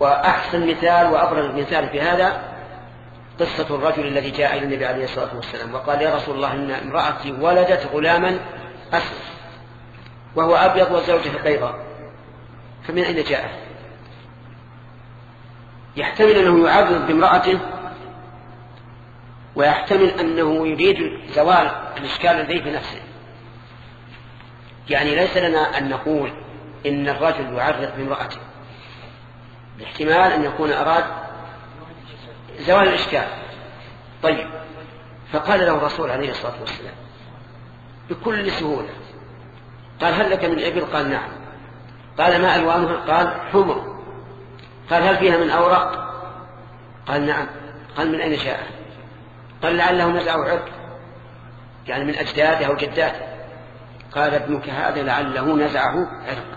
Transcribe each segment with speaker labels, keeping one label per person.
Speaker 1: وأحسن مثال وأبرز مثال في هذا قصة الرجل الذي جاء إلى النبي عليه الصلاة والسلام وقال: يا رسول الله، إن امرأتي ولدت غلاما أسود وهو أبيض وزوجها بيضاء، فمن أين جاء؟ يحتمل أنه يعرض بامرأته، ويحتمل أنه يريد زوال الإشكال الذي في نفسه. يعني ليس لنا أن نقول إن الرجل يعرض بامرأته، الاحتمال أن يكون أراد زوال الإشكال. طيب، فقال له الرسول عليه الصلاة والسلام بكل سهولة، قال: هل لك من إبل؟ قال: نعم. قال: ما ألوانها؟ قال: حمر. قال: هل فيها من أورق؟ قال: نعم. قال: من أين جاء؟ قال: لعله نزع عرق، يعني من أجداده أو جداته. قال: ابنك هذا لعله نزعه عرق.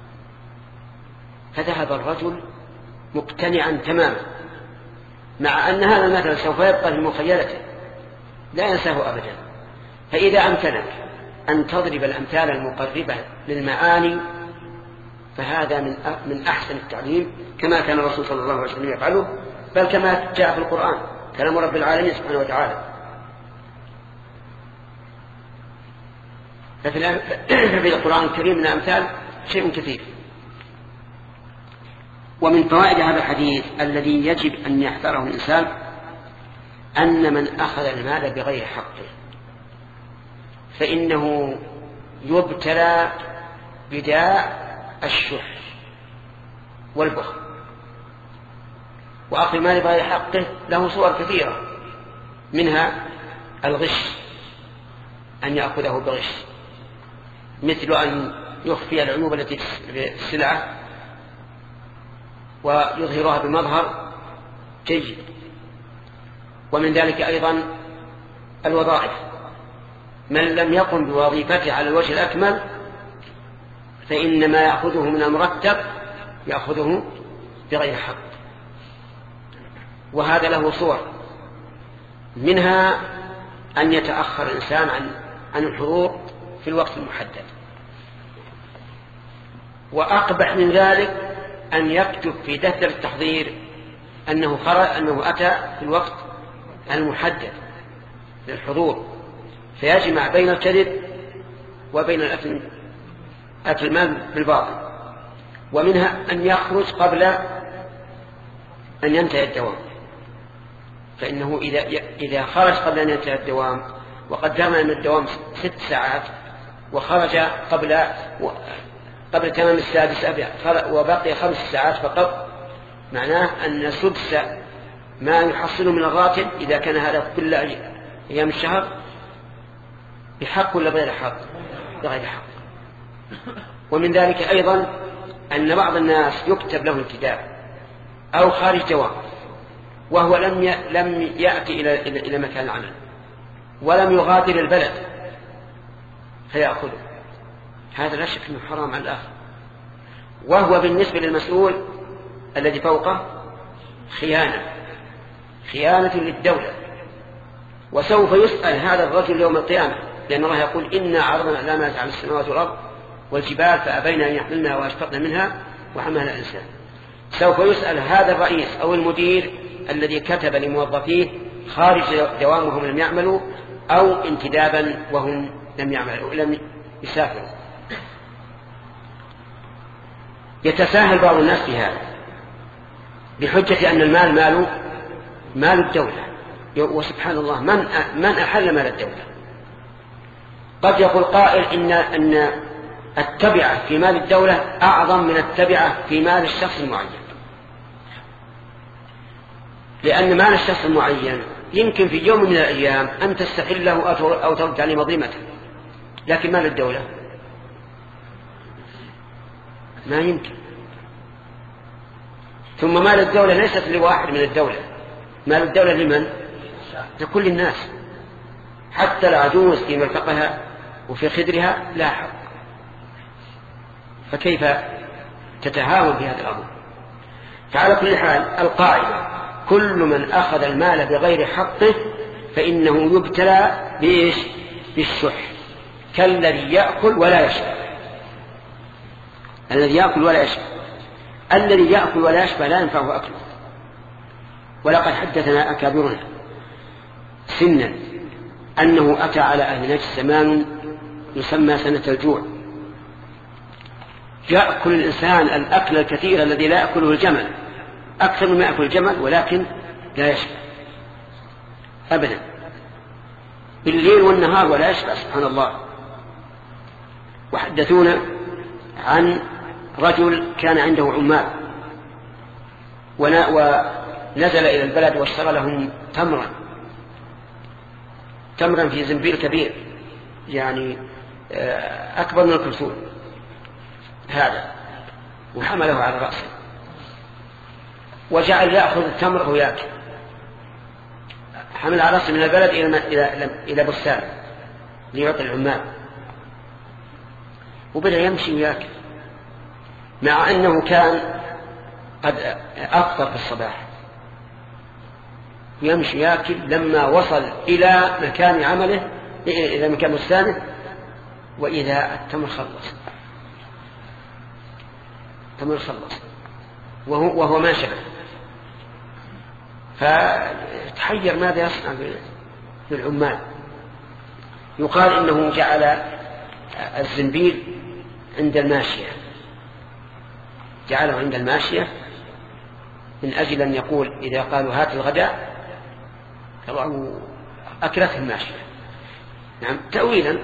Speaker 1: فذهب الرجل مقتنعا تماما، مع أن هذا المثل سوف يبقى في مخيلته لا ينساه أبدا. فإذا أمكنك أن تضرب الأمثال المقربة للمعاني فهذا من أحسن التعليم، كما كان الرسول صلى الله عليه وسلم يفعله، بل كما جاء في القرآن كلام رب العالمين سبحانه وتعالى. ففي القرآن الكريم من الأمثال شيء كثير. ومن فوائد هذا الحديث الذي يجب أن يحذره الإنسان أن من أخذ المال بغير حقه فإنه يبتلى بداء الشح والبخل. وأخذ المال بغير حقه له صور كثيرة، منها الغش، أن يأخذه بغش، مثل أن يخفي العيوب التي في السلعة ويظهرها بمظهر جيد. ومن ذلك أيضا الوظائف، من لم يقم بوظيفته على الوجه الأكمل فإن ما يأخذه من المرتب يأخذه بغير حق. وهذا له صور، منها أن يتأخر الإنسان عن الحضور في الوقت المحدد. وأقبح من ذلك أن يكتب في دفتر التحضير أنه أتى في الوقت المحدد للحضور، فيجمع بين الكذب وبين أكل المال بالباطل. ومنها أن يخرج قبل أن ينتهي الدوام، فإنه إذا خرج قبل أن ينتهي الدوام وقدرنا أن الدوام 6 ساعات وخرج قبل تمام 6 وبقي 5 ساعات فقط، معناه أن سدس ما يحصله من الراتب إذا كان هذا كل أيام الشهر بحق ولا بغير حق؟ بغير حق. ومن ذلك أيضا أن بعض الناس يكتب له الكتاب أو خارج دوام وهو لم يأتي إلى مكان العمل ولم يغادر البلد فيأخذه، هذا لا شك أنه حرام على الآخر. وهو بالنسبة للمسؤول الذي فوقه خيانة للدولة، وسوف يسأل هذا الرجل يوم القيامة، لأن الله يقول: إنا عرضنا الأمانة على السماوات والأرض والجبال فأبين أن يحملنها وأشفقن منها وحملها الإنسان. سوف يسأل هذا الرئيس أو المدير الذي كتب لموظفيه خارج دوام وهم لم يعملوا، أو انتدابا وهم لم يسافروا. يتساهل بعض الناس في هذا بحجة أن المال مال الدولة، وسبحان الله من أحل مال الدولة؟ قد يقول قائل إن التبعة في مال الدولة أعظم من التبعة في مال الشخص المعين، لأن مال الشخص المعين يمكن في يوم من الأيام أن تستحله أو ترد عليه مظلمته، لكن مال الدولة ما يمكن. ثم مال الدولة ليست لواحد من الدولة، مال الدولة لمن؟ لكل الناس، حتى العجوز في مرفقها وفي خدرها لا حق. فكيف تتهاون بهذا الأمر؟ فعلى كل حال القاعدة: كل من أخذ المال بغير حقه فإنه يبتلى بإيش؟ بالشح، كالذي يأكل ولا يشبع. الذي يأكل ولا يشبع. الذي يأكل ولا يشبع لا ينفعه أكله. ولقد حدثنا أكابرنا سنا أنه أتى على أهل نجد زمان يسمى سنة الجوع، يأكل الإنسان الأكل الكثير الذي لا يأكله الجمل، أكثر مما يأكل الجمل، ولكن لا يشبع أبدا، بالليل والنهار ولا يشبع، سبحان الله. وحدثونا عن رجل كان عنده عمال ونزل إلى البلد واشترى لهم تمرا في زنبيل كبير، يعني أكبر من الكرسول هذا، وحمله على رأسه وجعل يأخذ التمر ويأكل، حمل على رأسه من البلد إلى بستان ليعطي العمال، وبدأ يمشي ويأكل، مع أنه كان قد أفطر في الصباح، يمشي يأكل لما وصل إلى مكان عمله، إلى مكان بستانه، وإذا التمر خلص، وهو ما شبه، فتحير ماذا يصنع بالعمال. يقال إنه جعل الزنبيل عند الماشية، جعله عند الماشية من أجل أن يقول إذا قالوا هات الغداء فضعوا أكلته الماشية، نعم تأويلا.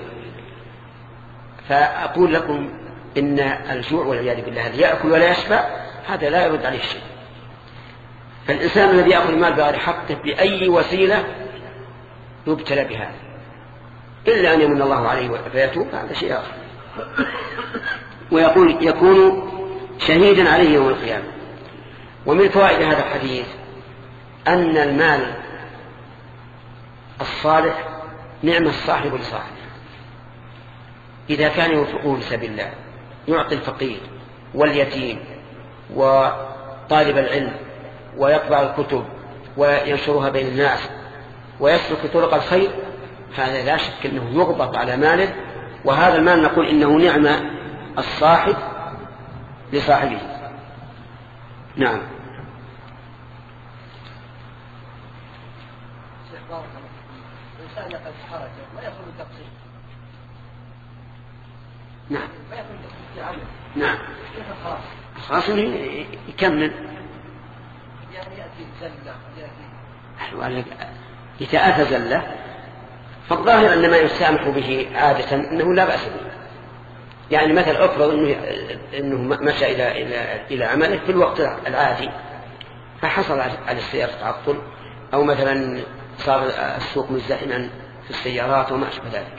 Speaker 1: فأقول لكم إن الجوع والعياذ بالله الذي يأكل ولا يشبع هذا لا يرد عليه شيء. فالإنسان الذي يأخذ المال بغير حقه بأي وسيلة يبتلى بهذا، إلا أن يمن الله عليه فيتوب، هذا شيء آخر. ويقول يكون شهيدا عليه يوم القيامة. ومن فوائد هذا الحديث أن المال الصالح نعم الصاحب لصاحبه، إذا كان ينفقه في سبيل الله، يعطي الفقير واليتيم وطالب العلم، ويطبع الكتب وينشرها بين الناس ويسلك طرق الخير، هذا لا شك أنه يغبط على ماله، وهذا المال نقول إنه نعم الصاحب لصاحبه. نعم. نعم نعم خلاص يكمل،
Speaker 2: يعني يأتي
Speaker 1: زلة، إذا أتى زلة فالظاهر أن ما يسامح به عادة أنه لا بأس به. يعني مثل أفرض أنه مشى إلى عمله في الوقت العادي فحصل على السيارة تعطل، أو مثلا صار السوق مزدحما في السيارات وما أشبه ذلك.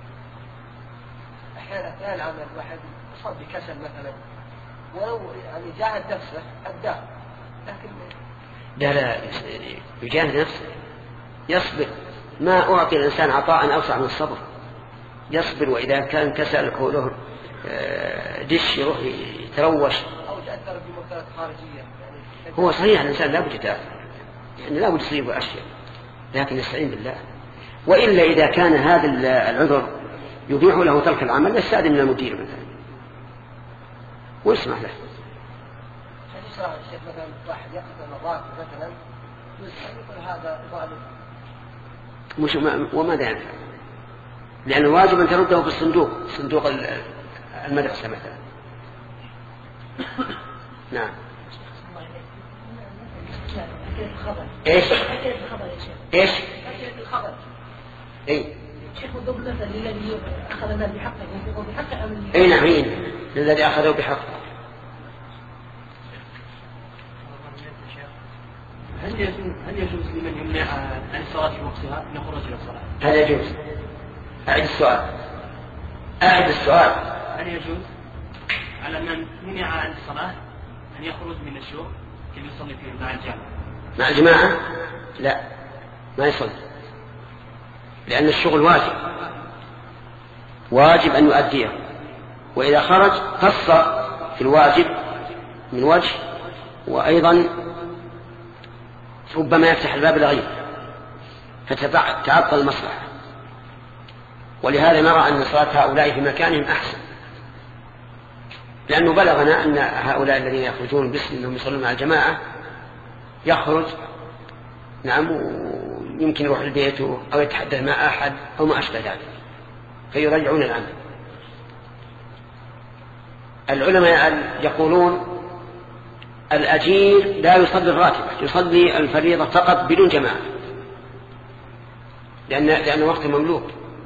Speaker 2: أحيانا العمل واحد يصاب بكسل مثلا، ولو يعني جاهد نفسه أداه، لكن
Speaker 1: لا يجاهد نفسه، يصبر. ما أعطي الإنسان عطاء أوسع من الصبر، يصبر. وإذا كان كسل كونه دش يروح يتروش
Speaker 2: أو تأثر بمؤثرات خارجية، يعني
Speaker 1: هو صحيح الإنسان لا بد يتأثر، يعني لا بد يصيب أشياء، لكن يستعين بالله. وإلا إذا كان هذا العذر يبيح له ترك العمل يستأذن من المدير مثلا ويسمح له.
Speaker 2: الشيخ مثلا واحد يأخذ الراتب مثلا يقول هذا ظالم،
Speaker 1: وماذا ينفع؟ لأن الواجب أن ترده في صندوق المدرسة مثلا. نعم. ايش
Speaker 2: الخبر
Speaker 1: اي
Speaker 2: شيخ الضبط الذي أخذ المال بحقه ينفقه بحقه أم
Speaker 1: اي نعم الذي أخذه بحقه.
Speaker 2: هل يجوز لمن يمنع عن الصلاة في وقتها أن يخرج إلى الصلاة؟
Speaker 1: هل يجوز؟ أعد السؤال.
Speaker 2: هل يجوز على من منع عن الصلاة أن يخرج من الشوق كي يصلي فيه مع الجماعة؟
Speaker 1: مع الجماعة؟ لا، ما يصلي، لأن الشغل واجب أن يؤديه، وإذا خرج قصر في الواجب من وجه، وأيضا ربما يفتح الباب لغيره فتتعطل المصلحة. ولهذا نرى أن صلاة هؤلاء في مكانهم أحسن، لأنه بلغنا أن هؤلاء الذين يخرجون باسم أنهم يصلون مع الجماعة يخرج نعم يمكن يروح لبيته أو يتحدث مع أحد أو ما أشبه ذلك فيرجعون العمل. العلماء يقولون الأجير لا يصلي الراتبة، يصلي الفريضة فقط بدون جماعة لأن وقت مملوك.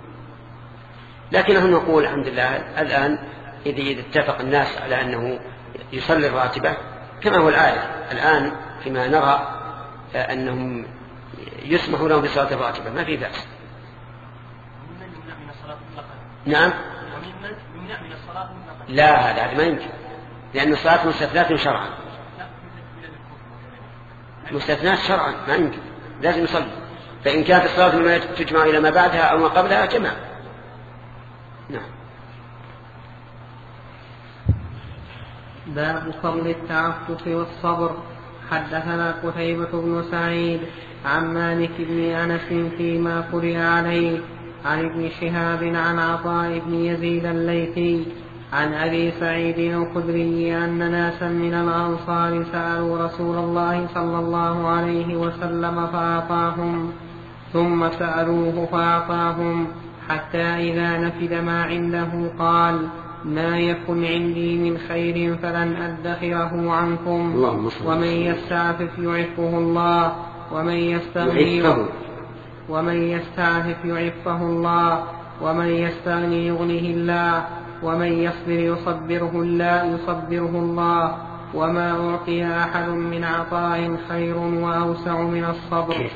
Speaker 1: لكنه نقول الحمد لله الآن إذا اتفق الناس على أنه يصلي الراتبة كما هو الآن فيما نرى أنهم يسمح لهم بصلاة الراتبة ما في بأس. نعم لا هذا ما يمكن لأن الصلاة مستثنات شرعا، مستثنات شرعا ما يمكن لازم يصلي. فإن كانت الصلاة مما تجمع إلى ما بعدها أو ما قبلها جمع. نعم.
Speaker 3: باب فضل التعفف والصبر. حدثنا قتيبة بن سعيد عن مالك بن أنس فيما قرئ عليه عن ابن شهاب عن عطاء بن يزيد الليثي عن أبي سعيد الخدري أن ناسا من الأنصار سألوا رسول الله صلى الله عليه وسلم فأعطاهم، ثم سألوه فأعطاهم، حتى إذا نفد ما عنده قال: ما يكن عندي من خير فلن أدخره عنكم، ومن يستعفف يعفه الله، ومن يستعفف يعفه الله، ومن يستغني يغنه الله، ومن يصبر يصبره الله، وما أعطي أحد من عطاء خير وأوسع من الصبر.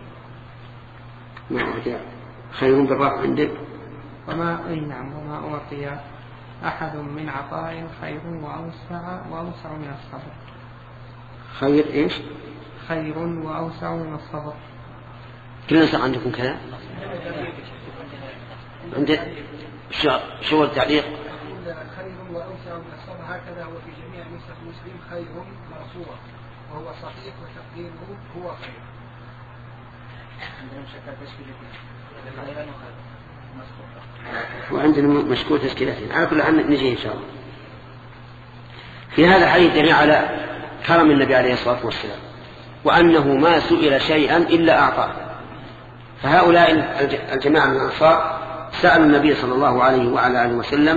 Speaker 1: ما أعطي خير بالرفع عندك.
Speaker 3: وما أعطي أحد من عطاء خير وأوسع من الصبر.
Speaker 1: خير إيش؟
Speaker 3: خير وأوسع من الصبر.
Speaker 1: كل نسخ عندكم كذا؟ عندك شو التعليق؟
Speaker 4: خير وأوسع من الصبر هكذا هو في جميع نسخ مسلم خير مرفوع وهو صحيح وتقديره هو خير.
Speaker 1: وعندنا مشكور تشكيلتين على كل حال نجي إن شاء الله. في هذا الحديث دليل على كرم النبي عليه الصلاة والسلام وأنه ما سئل شيئا إلا أعطاه. فهؤلاء الجماعة من الأنصار سألوا النبي صلى الله عليه وعلى آله وسلم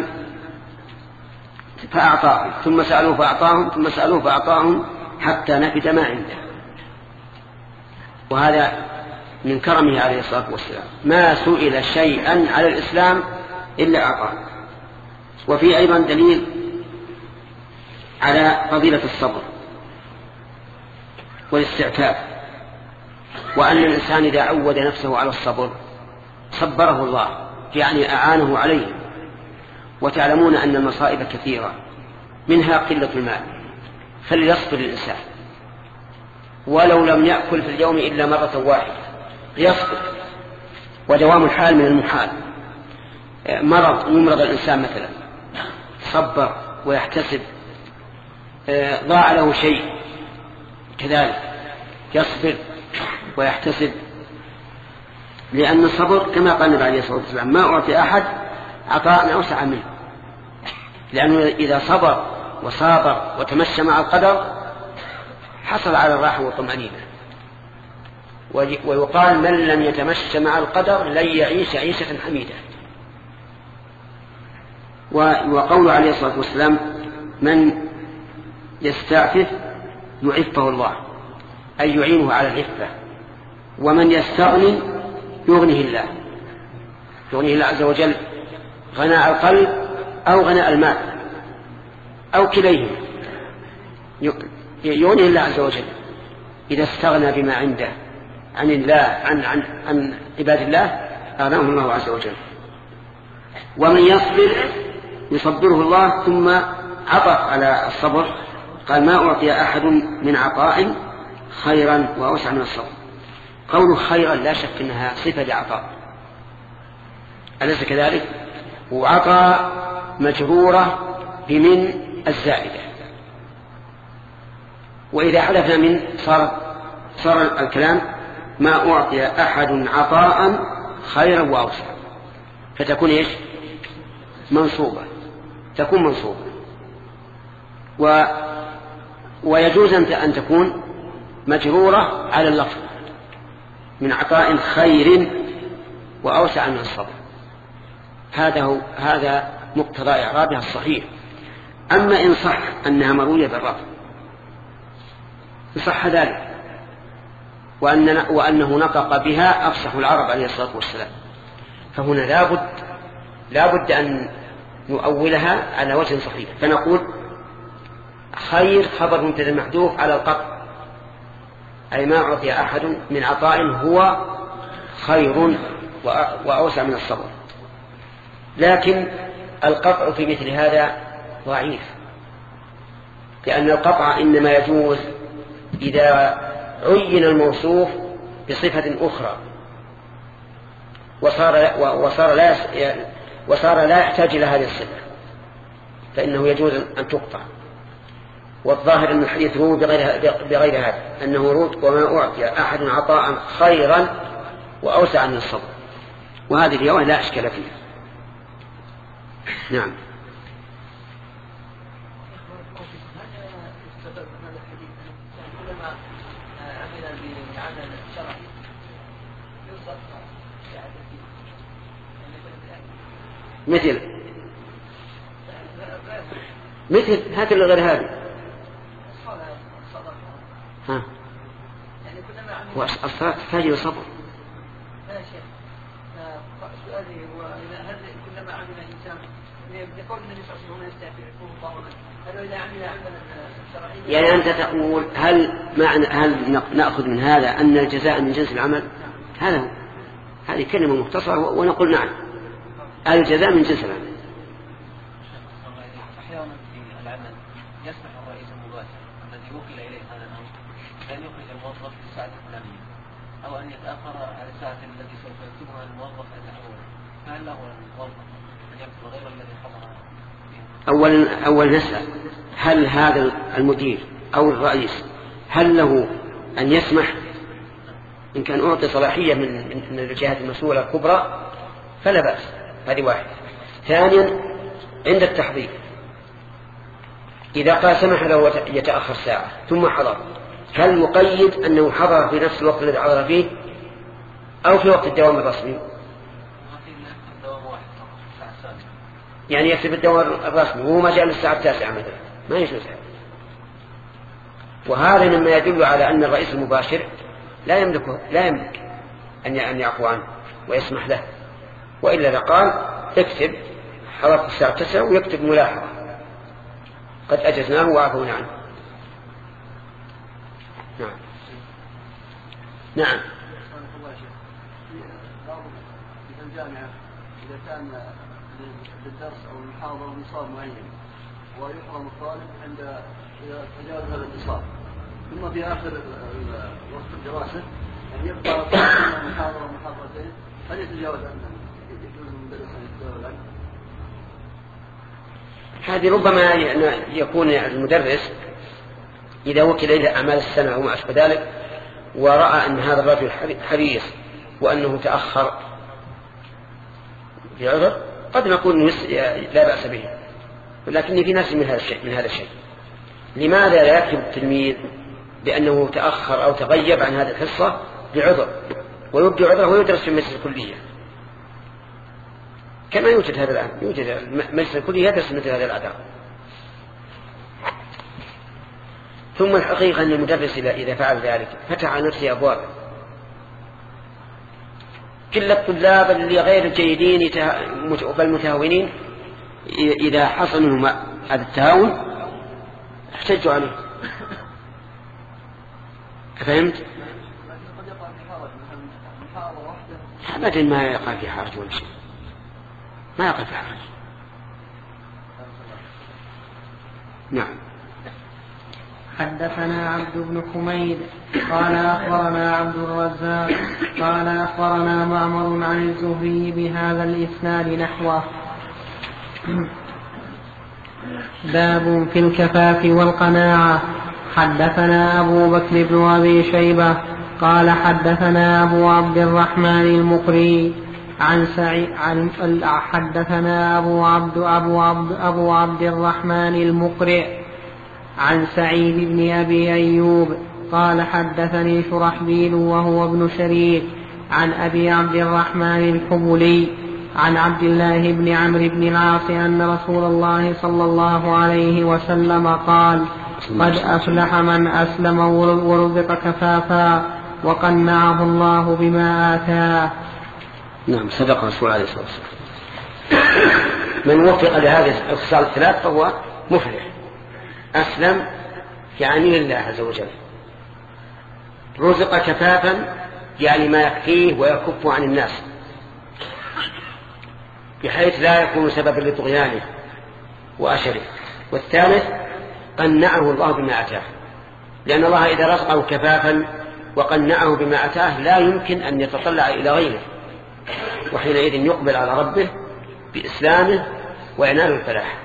Speaker 1: فأعطاهم، ثم سألوه فأعطاهم، ثم سألوه فأعطاهم، حتى نفد ما عنده. وهذا من كرمه عليه الصلاة والسلام، ما سئل شيئا على الإسلام إلا أعطاه. وفي أيضا دليل على فضيلة الصبر والاستعفاف، وأن الإنسان إذا عود نفسه على الصبر صبره الله، يعني أعانه عليه. وتعلمون أن المصائب كثيرة منها قلة المال، فليصبر الإنسان ولو لم يأكل في اليوم إلا مرة واحدة يصبر. ودوام الحال من المحال. مرض يمرض الإنسان مثلا صبر ويحتسب، ضاع له شيء كذلك يصبر ويحتسب، لأن الصبر كما قال النبي عليه الصلاة والسلام ما أعطي أحد عطاء أوسع منه، لأنه إذا صبر وصابر وتمشى مع القدر حصل على الراحة والطمأنينة. ويقال من لم يتمشى مع القدر لن يعيش عيشة حميدة. وقول عليه الصلاة والسلام من يستعفف يعفه الله، أي يعينه على العفة. ومن يستغني يغنيه الله عز وجل غناء القلب أو غناء المال أو كليهما، يغنيه الله عز وجل إذا استغنى بما عنده عن الله عن عباد الله أغناه الله عز وجل. ومن يصبر يصبره الله، ثم عطف على الصبر قال ما أعطي أحد من عطاء خيرا وأوسع من الصبر. قوله خيرا لا شك أنها صفة لعطاء، أليس كذلك؟ وعطاء مجرورة بمن الزائدة، وإذا حدثنا من صار الكلام ما أعطي أحد عطاء خيرا وأوسع، فتكون إيش؟ منصوبة، تكون منصوبة. ويجوز أن تكون مجرورة على اللفظ من عطاء خير وأوسع من الصبر. هذا مقتضى إعرابها الصحيح. أما إن صح أنها مروية بالرفع صح ذلك، وأنه نطق بها أفصح العرب عليه الصلاة والسلام، فهنا لا بد أن نؤولها على وجه صحيح، فنقول خير خبر مبتدأ محذوف على القطع، أي ما أعطي أحد من عطاء هو خير وأوسع من الصبر. لكن القطع في مثل هذا ضعيف، لأن القطع إنما يجوز إذا عين الموصوف بصفة أخرى وصار لا يحتاج إلى هذه الصفة، فإنه يجوز أن تقطع. والظاهر أن الحديث روى بغير هذا، أنه روى وما أعطي أحد عطاء خيرا وأوسع من الصبر، وهذه الرواية لا أشكال فيها. نعم. مثل هات اللي غير هذه والصلاة تحتاج إلى صبر.
Speaker 4: سؤالي هو هل كلما عمل الإنسان بقول النبي صلى الله عليه وسلم يستعفي هل إذا عمل عملا شرعيا؟
Speaker 1: يعني أنت تقول هل نأخذ من هذا أن الجزاء من جنس العمل؟ هذا هو. هذه كلمة مختصرة ونقول نعم الجزاء من جنس العمل.
Speaker 5: أحيانا في العمل يسمح الرئيس المباشر الذي وكل إليه هذا الأمر أن يخرج الموظف في الساعة الفلانية أو أن يتأخر على الساعة التي سوف يكتبها الموظف الأول، فهل له الموظف أن يكتب غير الذي حضر؟
Speaker 1: أولا نسأل هل هذا المدير أو الرئيس هل له أن يسمح؟ إن كان أعطي صلاحية من الجهات المسؤولة الكبرى فلا بأس، هذه واحد. ثانيا عند التحضير إذا قال سمح له يتأخر ساعة ثم حضر، هل يقيد أنه حضر في نفس الوقت الذي حضر فيه أو في وقت الدوام الرسمي؟ يعني يكتب الدوام الرسمي وهو ما جاء للساعة 9 مثلا، ما يجوز هذا. وهذا مما يدل على أن الرئيس المباشر لا يملك أن يعفو عنه ويسمح له، وإلا لقال اكتب حضرت الساعة 9 ويكتب ملاحظة قد أجزناه وعفونا عنه. نعم. نعم.
Speaker 6: في الجامعة إذا كان للدرس أو المحاضرة نصاب معين ويحرم الطالب عند إذا تجاوز هذا النصاب، ثم في آخر وقت الدراسة يعني يبقى محاضرة ومحاضرتين، هل يتجاوز عنه؟ يجوز المدرس أن يتجاوز عنه؟
Speaker 1: هذه ربما يكون المدرس إذا وكل إلى أعمال السنة أو ما أشبه ذلك ورأى أن هذا الرجل حريص وأنه تأخر في عذر قد نقول لا بأس به، ولكن في ناس من هذا الشيء. لماذا لا يكتب التلميذ بأنه تأخر أو تغيب عن هذه الحصة بعذر ويبدي عذره ويدرس في مجلس الكلية كما يوجد هذا الآن، يوجد مجلس الكلية يدرس مثل هذا الأداء. ثم الحقيقة أن المدرس إذا فعل ذلك فتح على نفسه أبواب. كل الطلاب اللي غير الجيدين بل متهاونين إذا حصل منهم هذا التهاون احتجوا عليه. فهمت؟ أبدا ما يقع في حرج ولا شيء، ما يقع في حرج. نعم.
Speaker 3: حدثنا عبد بن حميد قال أخبرنا عبد الرزاق قال أخبرنا معمر عن الزهري بهذا الإسناد نحوه. باب في الكفاف والقناعة. حدثنا أبو بكر بن أبي شيبة قال حدثنا أبو عبد الرحمن المقري حدثنا أبو عبد الرحمن المقرئ عن سعيد بن أبي أيوب قال حدثني شرحبيل وهو ابن شريك عن أبي عبد الرحمن الحبلي عن عبد الله بن عمرو بن العاص أن رسول الله صلى الله عليه وسلم قال قد أفلح من أسلم ورزق كفافا وقنعه الله بما آتاه.
Speaker 1: نعم صدق رسول عليه الصلاة والسلام. من وفق لهذه الخصال الثلاث فهو مفلح. أسلم يعني لله عز وجل، رزق كفافا يعني ما يكفيه ويكف عن الناس بحيث لا يكون سببا لطغيانه وأشره. والثالث قنعه الله بما أتاه، لأن الله إذا رزقه كفافا وقنعه بما أتاه لا يمكن أن يتطلع إلى غيره، وحينئذ يقبل على ربه بإسلامه وينال الفلاح.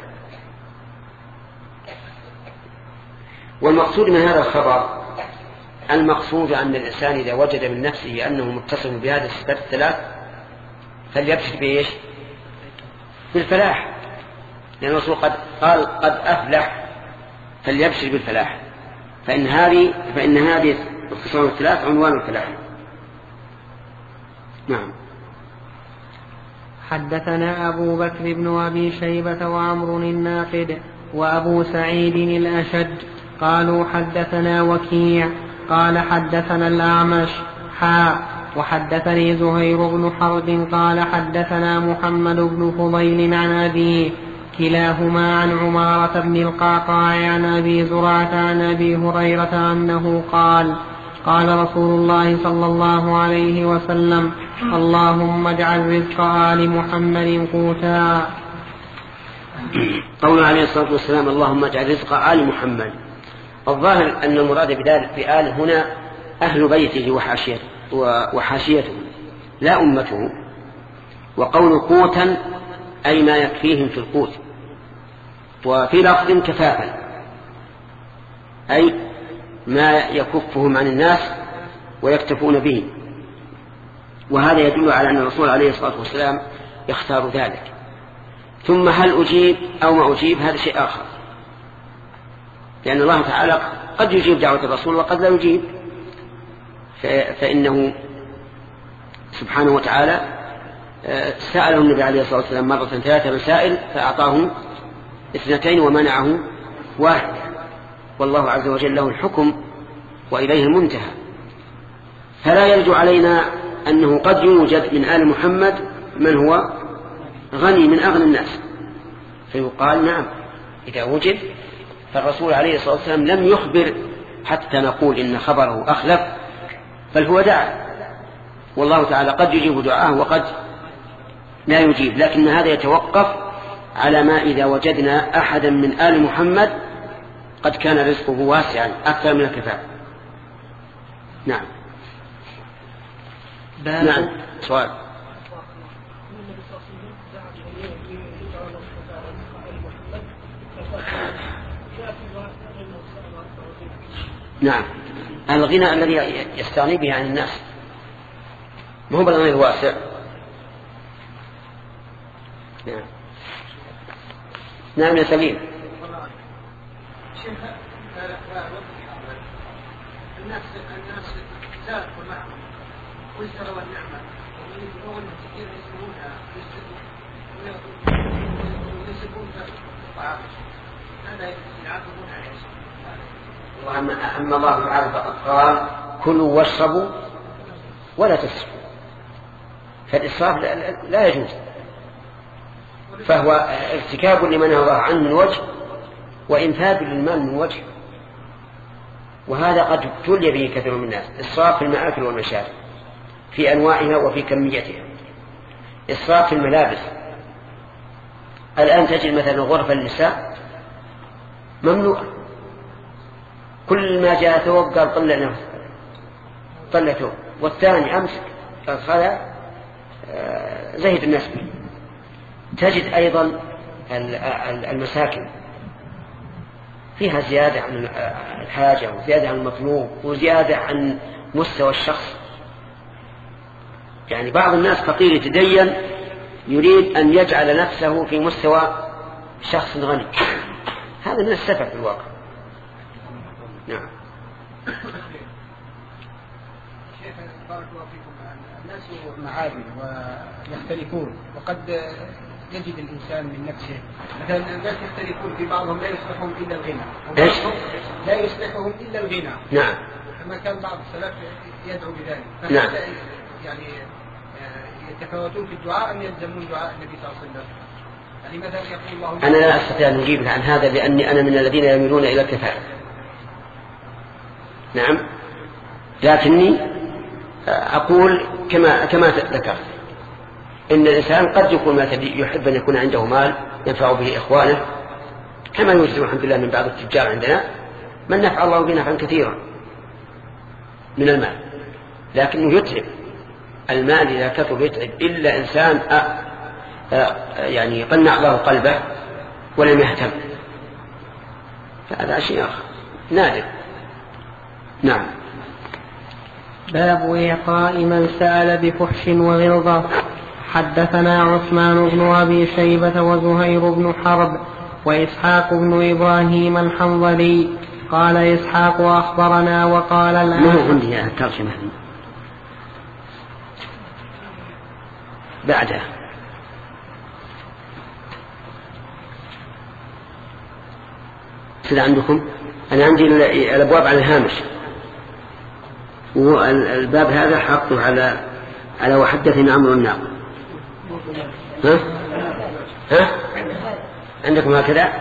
Speaker 1: والمقصود من هذا الخبر المقصود أن الإنسان إذا وجد من نفسه أنه متصف بهذه الصفات الثلاث فليبشر بإيش؟ بالفلاح، لأن الرسول قال قد أفلح، فليبشر بالفلاح، فإن هذه الخصال الثلاث عنوان الفلاح. نعم.
Speaker 3: حدثنا أبو بكر بن أبي شيبة وعمر الناقد وأبو سعيد الأشج قالوا حدثنا وكيع قال حدثنا الأعمش وحدثني زهير بن حرب قال حدثنا محمد بن فضيل عن أبيه كلاهما عن عمارة بن القعقاع عن أبي زرعة عن أبي هريرة أنه قال قال رسول الله صلى الله عليه وسلم اللهم اجعل رزق آل محمد قوتا.
Speaker 1: قول عليه الصلاة والسلام اللهم اجعل رزق آل محمد، الظاهر أن المراد بآل هنا أهل بيته وحاشيته لا أمته. وقول قوتا أي ما يكفيهم في القوت، وفي لفظ كفافا أي ما يكفهم عن الناس ويكتفون به. وهذا يدل على أن الرسول عليه الصلاة والسلام يختار ذلك. ثم هل أجيب أو ما أجيب هذا شيء آخر، لأن الله تعالى قد يجيب دعوة الرسول وقد لا يجيب، فإنه سبحانه وتعالى سأله النبي عليه الصلاة والسلام مرة 3 مسائل فأعطاه 2 ومنعه 1، والله عز وجل له الحكم وإليه المنتهى. فلا يرجع علينا أنه قد يوجد من آل محمد من هو غني من أغنى الناس، فيقال نعم إذا وجد. فالرسول عليه الصلاة والسلام لم يخبر حتى نقول إن خبره أخلف، بل هو دعا، والله تعالى قد يجيب دعاه وقد لا يجيب، لكن هذا يتوقف على ما إذا وجدنا أحدا من آل محمد قد كان رزقه واسعا أكثر من الكفاف. نعم. نعم سؤال. نعم الغنى الذي يستغني به عن الناس ما هو بالغنى الواسع. نعم. نعم يا سليم.
Speaker 4: الناس زادوا معهم واشتروا النعمة ويقولون كثير يسمونها ويسبون الطعام، هذا يعاقبون عليه.
Speaker 1: أما الله تعالى فقد قال كلوا واشربوا ولا تسرفوا، فالإسراف لا يجوز، فهو ارتكاب لمن نهى الله عنه من وجه وإنفاذ للمال من وجه، وهذا قد ابتلي به كثير من الناس. إسراف في المآكل والمشارب في أنواعها وفي كميتها، إسراف في الملابس. الآن تجد مثلا غرفة النساء مملوءة، كل ما جاء ثوب قال طلع نفسه طلع ثوب، والثاني أمسك قال زهد الناس به. تجد أيضا المساكن فيها زيادة عن الحاجة وزيادة عن المطلوب وزيادة عن مستوى الشخص. يعني بعض الناس فقير يتدين يريد أن يجعل نفسه في مستوى شخص غني، هذا من السفه في الواقع. نعم.
Speaker 3: شيخ بارك الله فيكم، الناس معادن ويختلفون، وقد يجد الإنسان من نفسه مثلا الناس يختلفون في بعضهم لا يصلحهم إلا الغنى،
Speaker 1: إيش؟
Speaker 3: لا يصلحهم إلا الغنى.
Speaker 1: نعم.
Speaker 3: كما كان بعض السلف يدعو بذلك.
Speaker 1: نعم.
Speaker 3: يعني يتفاوتون في الدعاء أم يلزمون دعاء النبي صلى الله عليه وسلم؟ يعني مثلا يقول الله.
Speaker 1: أنا لا أستطيع أن أجيبك عن هذا لأني أنا من الذين يميلون إلى الكفاءة. نعم. لكني أقول كما ذكرت إن الإنسان قد يكون يحب أن يكون عنده مال ينفع به إخوانه، كما يوجد الحمد لله من بعض التجار عندنا من نفع الله به نفعا كثيرا من المال، لكنه يتعب. المال إذا كثر يتعب، إلا إنسان يعني قنع الله قلبه ولم يهتم، فهذا شيء آخر نادر. نعم.
Speaker 3: باب إعطاء من سأل بفحش وغلظة. حدثنا عثمان بن أبي شيبة وزهير بن حرب وإسحاق بن إبراهيم الحنظلي. قال إسحاق أخبرنا وقال الآن.
Speaker 1: ما هو عندي الترجمة بعدها. عندكم أنا عندي الأبواب على الهامش، والباب هذا حطه على وحدثنا عمرو الناقد. ها عندكم هكذا؟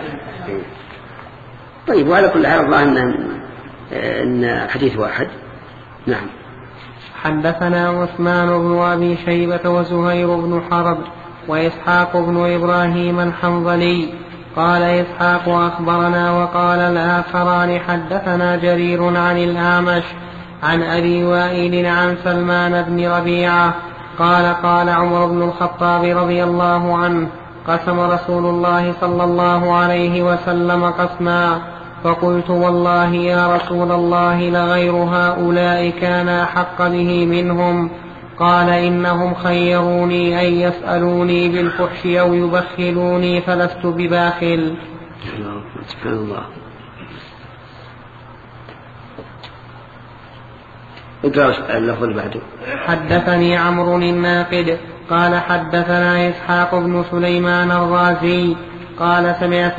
Speaker 1: طيب، وعلى كل حال الله إن حديث واحد. نعم.
Speaker 3: حدثنا عثمان بن أبي شيبة وزهير بن حرب وإسحاق بن إبراهيم الحنظلي. قال إسحاق أخبرنا وقال الآخران حدثنا جرير عن الأعمش عن أبي وائل عن سلمان بن ربيعة قال قال عمر بن الخطاب رضي الله عنه: قسم رسول الله صلى الله عليه وسلم قسما، فقلت والله يا رسول الله لغير هؤلاء كان أحق به منهم. قال إنهم خيروني أن يسألوني بالفحش أو يبخلوني فلست بباخل.
Speaker 1: سبحان الله. اللفظ بعده.
Speaker 3: حدثني عمرو الناقد قال حدثنا إسحاق بن سليمان الرازي قال سمعت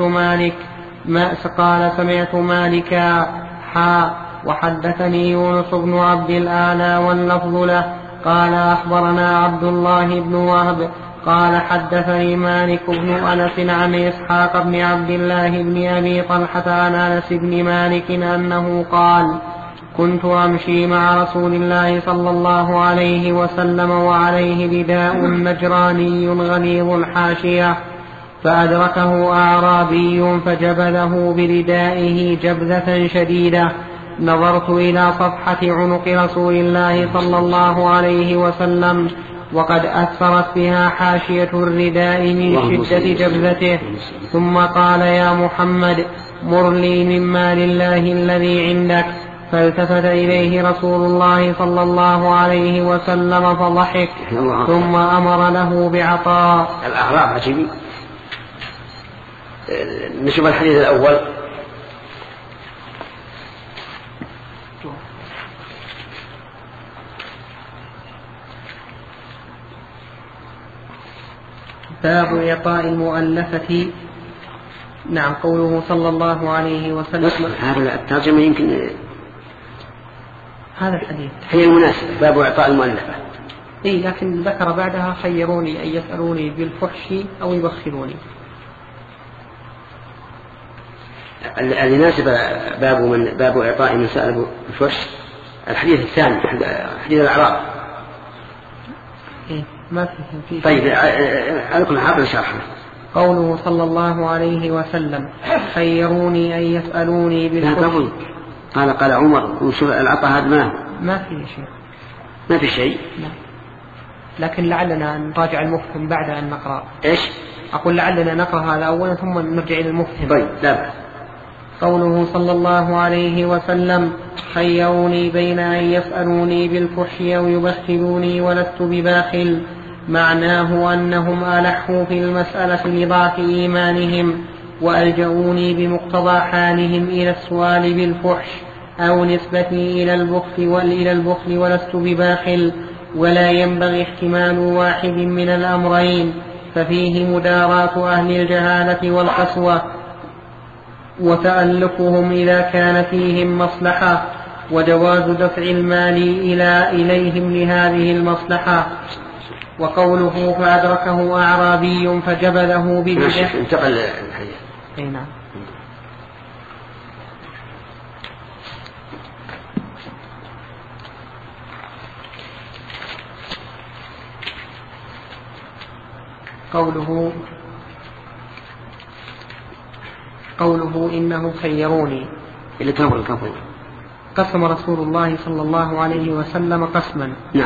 Speaker 3: مالكا وحدثني يونس بن عبد الأعلى واللفظ له قال أخبرنا عبد الله بن وهب قال حدثني مالك بن أنس عن إسحاق بن عبد الله بن أبي طلحة عن أنس بن مالك أنه قال: كنت أمشي مع رسول الله صلى الله عليه وسلم وعليه رداء نجراني غليظ الحاشية، فأدركه أعرابي فجبذه بردائه جبذة شديدة. نظرت إلى صفحة عنق رسول الله صلى الله عليه وسلم وقد أثرت بها حاشية الرداء من شدة جبذته، ثم قال: يا محمد مر لي من مال الله الذي عندك. فالتفت إليه رسول الله صلى الله عليه وسلم فضحك، ثم أمر له بعطاء.
Speaker 1: الأعراب عجيب. نشوف الحديث الأول.
Speaker 3: باب إعطاء المؤلفة. نعم. قوله صلى الله عليه وسلم.
Speaker 1: هذا الترجمة يمكن
Speaker 3: هذا الحديث
Speaker 1: هي المناسبة، باب إعطاء المؤلفة.
Speaker 3: لكن ذكر بعدها: خيروني أن يسألوني بالفحش أو يبخلوني.
Speaker 1: اللي ناسب باب إعطاء من سأل بالفحش الحديث الثاني، حديث الأعراب.
Speaker 3: ما في.
Speaker 1: طيب، على كل حال شرحنا.
Speaker 3: قوله صلى الله عليه وسلم: خيروني أن يسألوني بالفحش.
Speaker 1: قال عمر: وشوف العطاء هذا
Speaker 3: ما في شيء.
Speaker 1: ما في شيء.
Speaker 3: لا. لكن لعلنا نراجع المفهم بعد أن نقرأ.
Speaker 1: إيش؟
Speaker 3: أقول لعلنا نقرأ هذا أولا ثم نرجع إلى المفهم.
Speaker 1: طيب، لا بأس.
Speaker 3: قوله صلى الله عليه وسلم: خيروني بين أن يسألوني بالفحش أو يبخلوني ولست بباخل، معناه أنهم ألحوا في المسألة لضعف إيمانهم وألجؤوني بمقتضى حالهم إلى السؤال بالفحش، أو نسبتي إلى البخل ولست بباخل، ولا ينبغي احتمال واحد من الأمرين، ففيه مداراة أهل الجهالة والقسوة وتألفهم إذا كان فيهم مصلحة، وجواز دفع المال إليهم لهذه المصلحة. وقوله فأدركه أعرابي فجبله بجهل.
Speaker 1: انتقل الحديث.
Speaker 3: نعم. قوله إنه خيروني. قسم رسول الله صلى الله عليه وسلم قسما.
Speaker 1: نعم.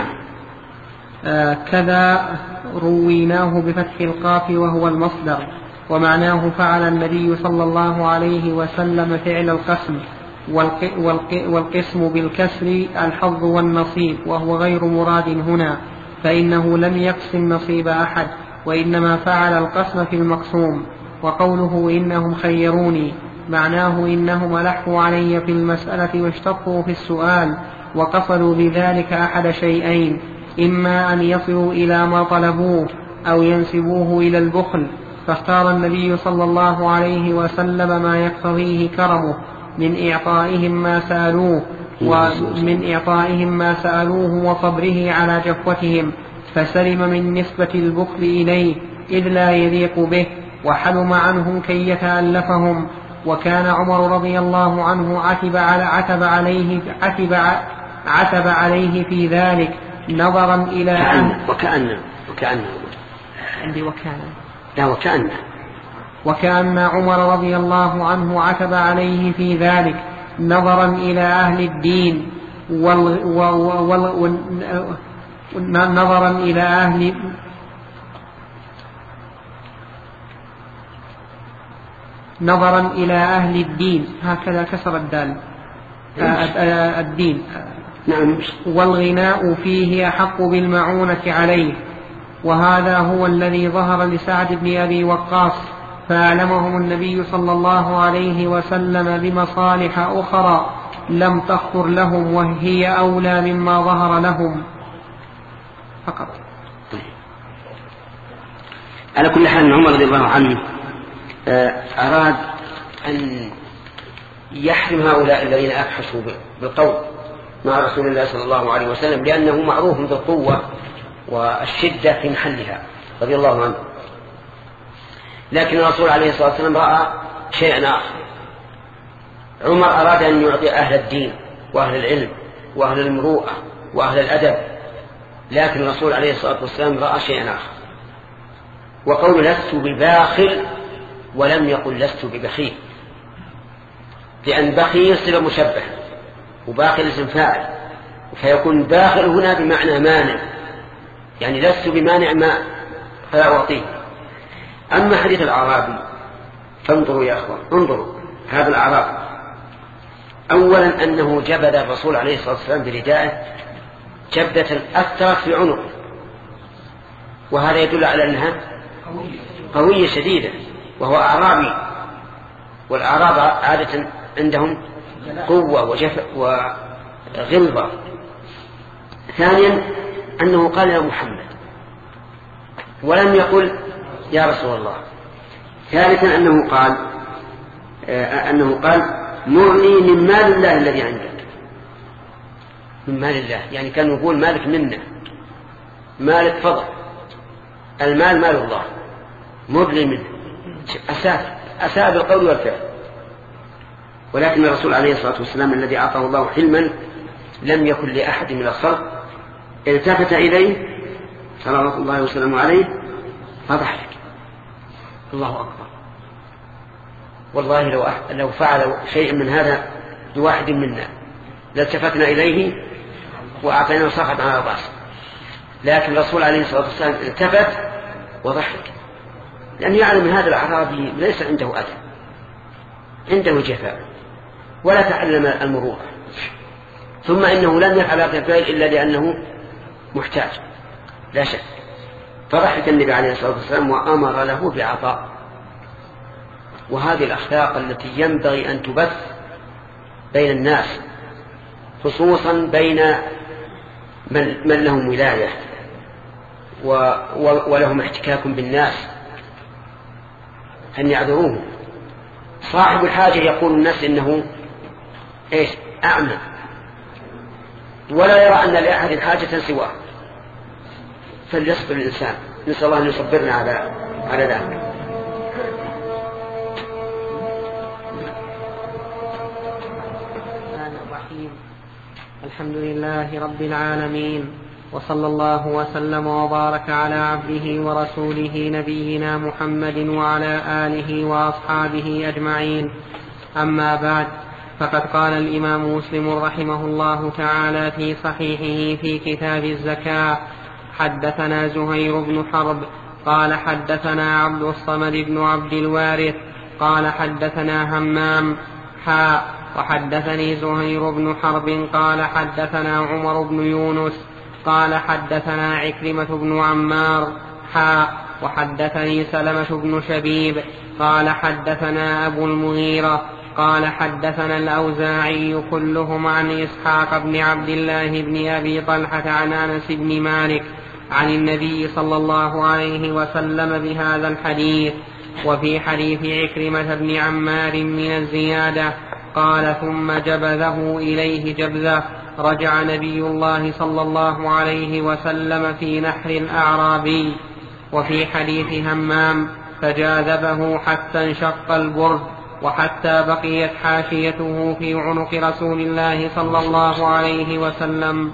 Speaker 3: كذا رويناه بفتح القاف وهو المصدر، ومعناه فعل النبي صلى الله عليه وسلم فعل القسم، والقسم بالكسر الحظ والنصيب، وهو غير مراد هنا، فإنه لم يقسم نصيب أحد، وإنما فعل القسم في المقسوم. وقوله إنهم خيروني معناه إنهم ألحوا علي في المسألة واشتطوا في السؤال، وقصدوا بذلك أحد شيئين: إما أن يصلوا إلى ما طلبوه أو ينسبوه إلى البخل، فاختار النبي صلى الله عليه وسلم ما يقتضيه كرمه من إعطائهم ما سألوه وصبره على جفوتهم، فسلم من نسبة البخل إليه إذ لا يليق به، وحلم عنهم كي يتألفهم. وكان عمر رضي الله عنه عتب عليه في ذلك نظرا إلى وكأن عمر رضي الله عنه عتب عليه في ذلك نظرا إلى أهل الدين نظرا إلى أهل الدين، هكذا كسر الدال، الدين.
Speaker 1: نعم.
Speaker 3: والغناء فيه أحق بالمعونة عليه، وهذا هو الذي ظهر لسعد بن أبي وقاص، فأعلمهم النبي صلى الله عليه وسلم بمصالح أخرى لم تخطر لهم، وهي أولى مما ظهر لهم فقط.
Speaker 1: على كل حال عمر رضي الله عنه أراد أن يحرم هؤلاء الذين أفحشوا بالقول مع رسول الله صلى الله عليه وسلم، لأنه معروف بالقوة والشدة في محلها رضي الله عنه. لكن الرسول عليه الصلاة والسلام رأى شيئا آخر. عمر أراد أن يعطي أهل الدين وأهل العلم وأهل المروءة وأهل الأدب، لكن الرسول عليه الصلاة والسلام رأى شيئا آخر. وقول لست بباخل ولم يقل لست ببخيل، لأن بخيل صفة مشبه وباخل اسم فاعل، فيكون باخل هنا بمعنى مانع، يعني لست بمانع ما فلا أعطيه. أما حديث الأعرابي فانظروا يا أخوان، انظروا هذا الأعرابي أولا أنه جبد الرسول عليه الصلاة والسلام بردائه جبدة أثرت في عنقه، وهذا يدل على أنها قوية شديدة، وهو أعرابي، والأعراب عادة عندهم قوة وغلظة. ثانيا أنه قال يا محمد ولم يقل يا رسول الله. ثالثا أنه قال مرني من مال الله الذي عندك. من مال الله يعني كان يقول مالك منا، مالك فضل، المال مال الله، مرني منه، أساء بالقول والفعل. ولكن الرسول عليه الصلاة والسلام الذي أعطاه الله حلما لم يكن لأحد من الخلق التفت إليه صلوات الله وسلامه عليه فضحك. الله أكبر، والله لو فعل شيء من هذا لواحد منا لالتفتنا إليه وأعطينا صخط على رأسه، لكن الرسول عليه الصلاة والسلام التفت وضحك، لأنه يعلم من هذا الأعرابي ليس عنده أذى، عنده جفاء ولا تعلم المروءة، ثم إنه لم يفعل هذا الفعل إلا لأنه محتاج لا شك. فضحك النبي عليه الصلاة والسلام وأمر له بعطاء. وهذه الأخلاق التي ينبغي أن تبث بين الناس خصوصا بين من لهم ولاية ولهم احتكاك بالناس أن يعذروه. صاحب الحاجة يقول الناس إنه أعمى ولا يرى أن لأحد حاجة سواه، فليصبر الإنسان. نسأل الله أن يصبرنا على ذلك.
Speaker 3: الحمد لله رب العالمين، وصلى الله وسلم وبارك على عبده ورسوله نبينا محمد وعلى آله وأصحابه أجمعين. أما بعد، فقد قال الإمام مسلم رحمه الله تعالى في صحيحه في كتاب الزكاة: حدثنا زهير بن حرب قال حدثنا عبد الصمد بن عبد الوارث قال حدثنا همام وحدثني زهير بن حرب قال حدثنا عمر بن يونس قال حدثنا عكرمة بن عمار وحدثني سلمة بن شبيب قال حدثنا أبو المغيرة قال حدثنا الأوزاعي كلهم عن إسحاق بن عبد الله بن أبي طلحة عن أنس بن مالك عن النبي صلى الله عليه وسلم بهذا الحديث. وفي حديث عكرمة بن عمار من الزيادة: قال ثم جبذه إليه جبذة. رجع نبي الله صلى الله عليه وسلم في نحر الأعرابي. وفي حديث همام: فجاذبه حتى انشق البرد وحتى بقيت حاشيته في عنق رسول الله صلى الله عليه وسلم.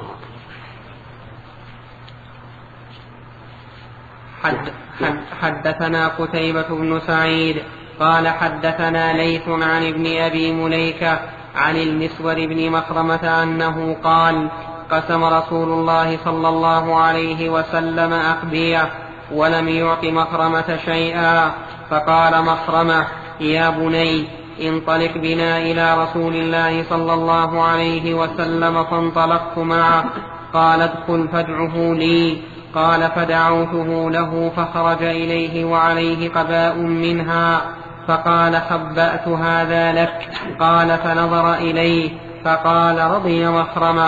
Speaker 3: حدثنا قتيبة بن سعيد قال حدثنا ليث عن ابن أبي مليكة عن المسور بن مخرمة أنه قال: قسم رسول الله صلى الله عليه وسلم أقبية ولم يعط مخرمة شيئا، فقال مخرمة: يا بني انطلق بنا إلى رسول الله صلى الله عليه وسلم. فانطلقت معه. قال: ادخل فادعه لي. قال: فدعوته له فخرج إليه وعليه قباء منها، فقال: خبأت هذا لك. قال: فنظر إليه فقال: رضي مخرمة.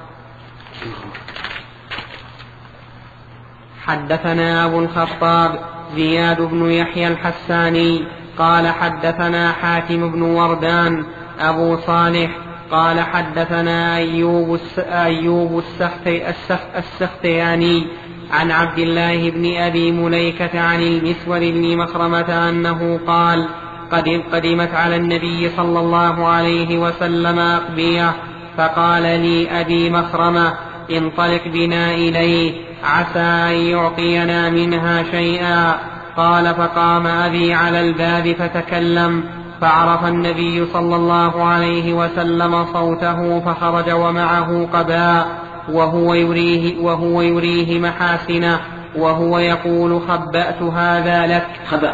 Speaker 3: حدثنا أبو الخطاب زياد بن يحيى الحساني قال حدثنا حاتم بن وردان أبو صالح قال حدثنا أيوب السختياني عن عبد الله بن أبي مليكة عن المسور بن مخرمة أنه قال: قدمت على النبي صلى الله عليه وسلم أقبية، فقال لي أبي مخرمة: انطلق بنا إليه عسى أن يعطينا منها شيئا. قال: فقام أبي على الباب فتكلم، فعرف النبي صلى الله عليه وسلم صوته، فخرج ومعه قباء وهو يريه محاسنه وهو يقول: خبأت هذا لك.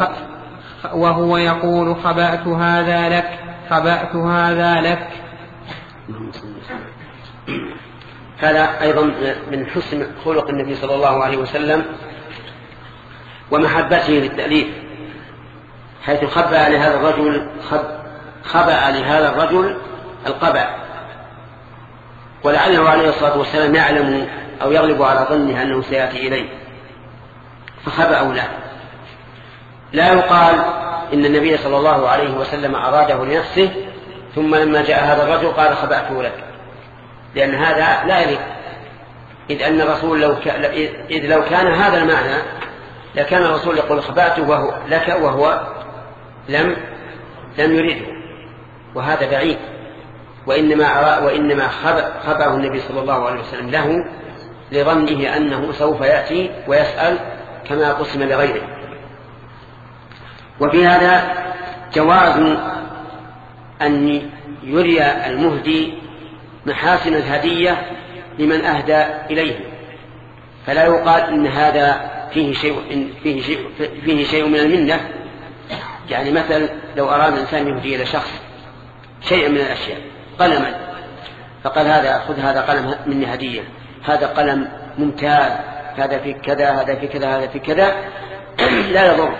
Speaker 1: هذا أيضا من حسن خلق النبي صلى الله عليه وسلم ومحبته للتأليف، حيث خبأ لهذا الرجل القبع، ولعله عليه الصلاة والسلام يعلم أو يغلب على ظنه أنه سيأتي إليه فخبأه له. لا يقال إن النبي صلى الله عليه وسلم أراده لنفسه ثم لما جاء هذا الرجل قال: خبأته لك، لأن هذا لا يليق. إذ أن الرسول لو كان هذا المعنى لكان الرسول يقول: خبأته لك وهو لم يريده، وهذا بعيد. وإنما خبأه النبي صلى الله عليه وسلم له لظنه أنه سوف يأتي ويسأل كما قسم لغيره. وفي هذا جواز أن يري المهدي محاسن الهدية لمن أهدى إليه، فلا يقال إن هذا فيه شيء من المنة. يعني مثل لو أراد الإنسان يهدي إلى شخص شيئا من الأشياء، قلما، فقال: خذ هذا قلم مني هدية، هذا قلم ممتاز، هذا في كذا، هذا في كذا، هذا في كذا، لا يضر.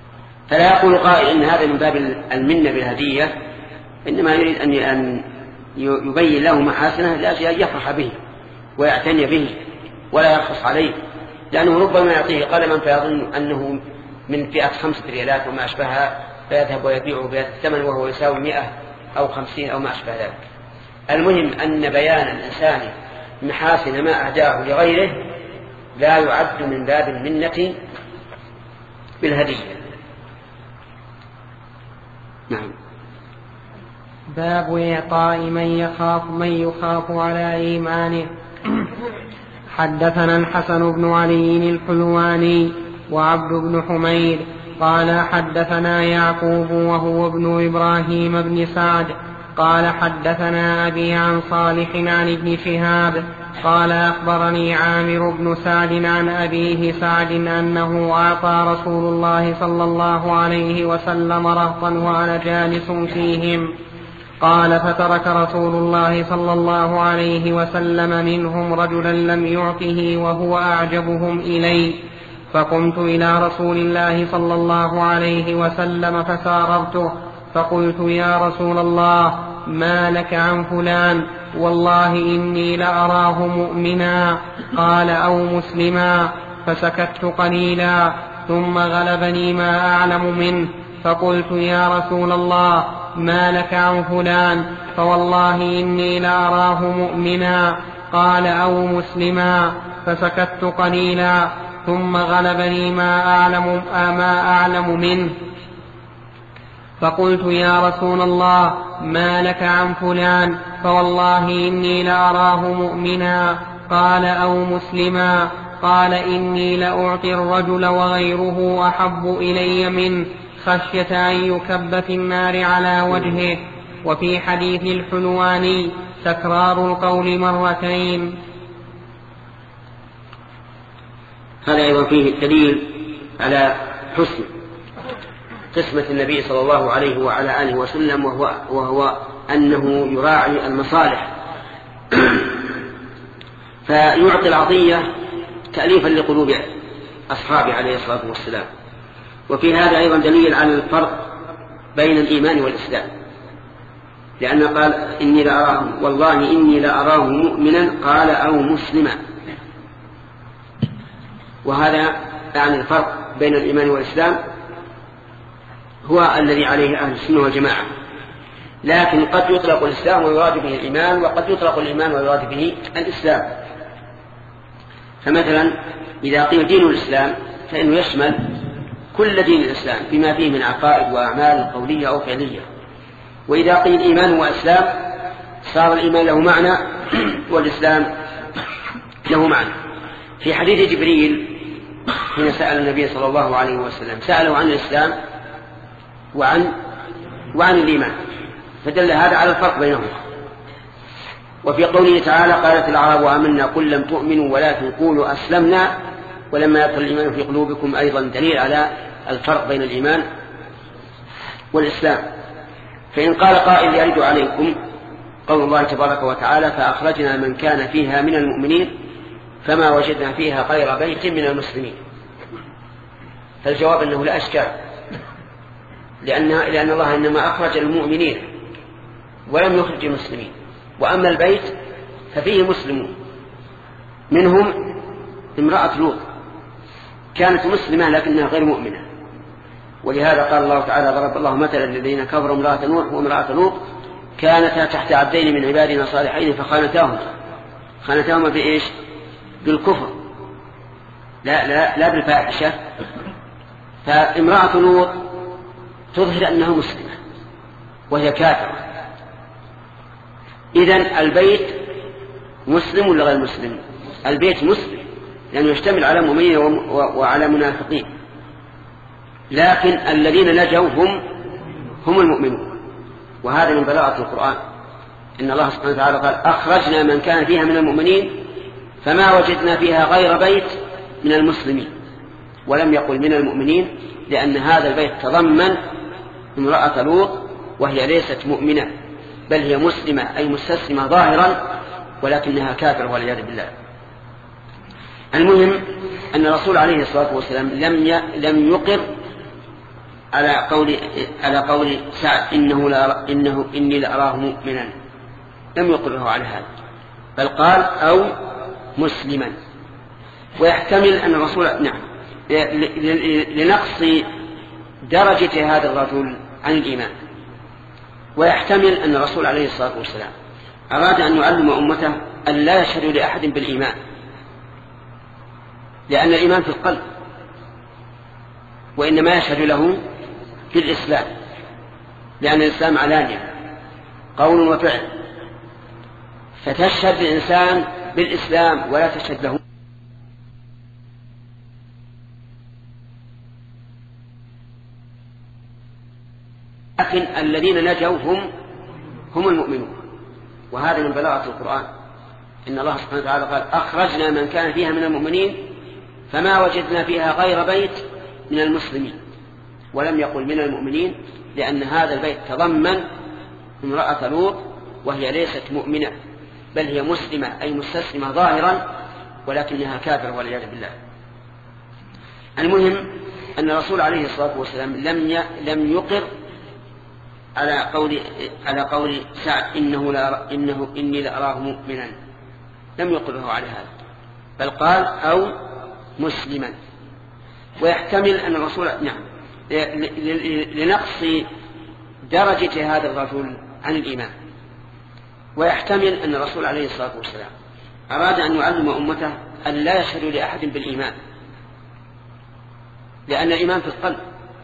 Speaker 1: فلا يقول قائل إن هذا من باب المنة بالهدية، إنما يريد أن يبين له محاسنه لأجل أن يفرح به ويعتني به ولا يرخص عليه، لأنه ربما يعطيه قلما فيظن أنه من فئة 5 ريالات وما أشبهها، فيذهب ويبيعه بهذا الثمن وهو يساوي 100 أو 50 أو ما أشبه ذلك. المهم أن بيان الإنسان محاسن ما أهداه لغيره لا يعد من باب المنة بالهدية. نعم.
Speaker 3: باب إعطاء من يخاف على إيمانه. حدثنا الحسن بن علي الحلواني وعبد بن حميد قال حدثنا يعقوب وهو ابن إبراهيم بن سعد قال حدثنا أبي عن صالح عن ابن شهاب قال أخبرني عامر بن سعد عن أبيه سعد أنه أعطى رسول الله صلى الله عليه وسلم رهطا وأنا جالس فيهم. قال فترك رسول الله صلى الله عليه وسلم منهم رجلا لم يعطه وهو أعجبهم إلي، فقمت إلى رسول الله صلى الله عليه وسلم فساررته فقلت يا رسول الله ما لك عن فلان؟ والله إني لأراه مؤمنا. قال أو مسلما. فسكت قليلا ثم غلبني ما أعلم منه فقلت يا رسول الله ما لك عن فلان؟ فوالله إني لأراه مؤمنا. قال أو مسلما. فسكت قليلا ثم غلبني ما أعلم منه فقلت يا رسول الله ما لك عن فلان؟ فوالله إني لأراه مؤمنا. قال أو مسلما. قال إني لأعطي الرجل وغيره أحب إلي منه خشية أن يكب في النار على وجهه. وفي حديث الحلواني تكرار القول مرتين.
Speaker 1: هذا أيضا فيه دليل على حسن قسمة النبي صلى الله عليه وعلى آله وسلم، وهو أنه يراعي المصالح فيعطي العطية تأليفا لقلوب أصحابه عليه الصلاة والسلام. وفي هذا أيضا دليل على الفرق بين الإيمان والإسلام، لأن قال إني لأراه والله إني لأراه مؤمنا قال أو مسلما، وهذا يعني الفرق بين الإيمان والإسلام هو الذي عليه أهل السنة والجماعة. لكن قد يطلق الإسلام ويراد به الإيمان، وقد يطلق الإيمان ويراد به الإسلام. فمثلا إذا قيل دين الإسلام فإنه يشمل كل دين الإسلام بما فيه من عقائد وأعمال قولية أو فعلية. وإذا قيل إيمان وإسلام صار الإيمان له معنى والإسلام له معنى. في حديث جبريل حين سأل النبي صلى الله عليه وسلم سأله عن الإسلام وعن الإيمان، فدل هذا على الفرق بينهما. وفي قوله تعالى قالت الأعراب آمنا قل لم تؤمنوا ولكن قولوا أسلمنا ولما يدخل الإيمان في قلوبكم أيضا دليل على الفرق بين الإيمان والإسلام. فإن قال قائل يرد عليكم قول الله تبارك وتعالى فأخرجنا من كان فيها من المؤمنين فما وجدنا فيها غير بيت من المسلمين، فالجواب أنه لا أشكال، لأن الله إنما أخرج المؤمنين ولم يخرج المسلمين. وأما البيت ففيه مسلمون، منهم امرأة لوط كانت مسلمة لكنها غير مؤمنة، ولهذا قال الله تعالى ضرب الله مثلا الذين كفروا امرأة نوح وامرأة لوط كانتا تحت عبدين من عبادنا صالحين فخانتاهما بإيش؟ بالكفر لا بالفاحشة. فامرأة لوط تظهر أنها مسلمة وهي كافرة. إذن البيت مسلم ولا غير مسلم؟ البيت مسلم لأنه يشتمل على مؤمنين وعلى منافقين، لكن الذين نجوا هم المؤمنون. وهذا من بلاغة القرآن، إن الله سبحانه وتعالى قال أخرجنا من كان فيها من المؤمنين فما وجدنا فيها غير بيت من المسلمين، ولم يقل من المؤمنين، لأن هذا البيت تضمن امرأة لوط وهي ليست مؤمنة بل هي مسلمة أي مستسلمة ظاهرا ولكنها كافرة والعياذ بالله. المهم أن الرسول عليه الصلاة والسلام لم يقر على قول سعد إني لأراه مؤمنا، لم يقره على هذا، بل قال أو مسلما. ويحتمل أن الرسول لنقص درجة هذا الرجل عن الإيمان. ويحتمل أن الرسول عليه الصلاة والسلام أراد أن يعلم أمته أن لا يشهدوا لأحد بالإيمان، لأن الإيمان في القلب، وإنما يشهد له في الإسلام، لأن الإسلام علانية قول وفعل. فتشهد الإنسان بالإسلام ولا تشهد له. لكن الذين نجوا هم المؤمنون، وهذا من بلاغة القرآن. إن الله سبحانه وتعالى قال أخرجنا من كان فيها من المؤمنين فما وجدنا فيها غير بيت من المسلمين، ولم يقل من المؤمنين، لأن هذا البيت تضمن امرأة لوط وهي ليست مؤمنة، بل هي مسلمة أي مستسلمة ظاهرا، ولكنها كافرة والعياذ بالله. المهم أن الرسول عليه الصلاة والسلام لم يقر على قول سعد إني لأراه مؤمنا، لم يقره على هذا، بل قال أو مسلما. ويحتمل أن الرسول لنقص درجة هذا الرجل عن الإيمان. ويحتمل أن الرسول عليه الصلاة والسلام أراد أن يعلم أمته أن لا يشهدوا لأحد بالإيمان، لأن الإيمان في القلب،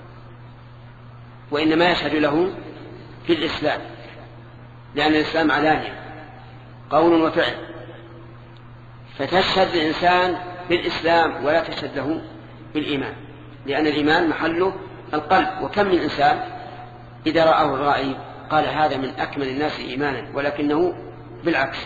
Speaker 1: وإنما يشهد له في الإسلام، لأن الإسلام علانية قول وفعل. فتشهد الإنسان بالإسلام ولا تشهد له بالإيمان، لأن الإيمان محله القلب. وكم من إنسان إذا رآه الرائي قال هذا من أكمل الناس إيمانا، ولكنه بالعكس.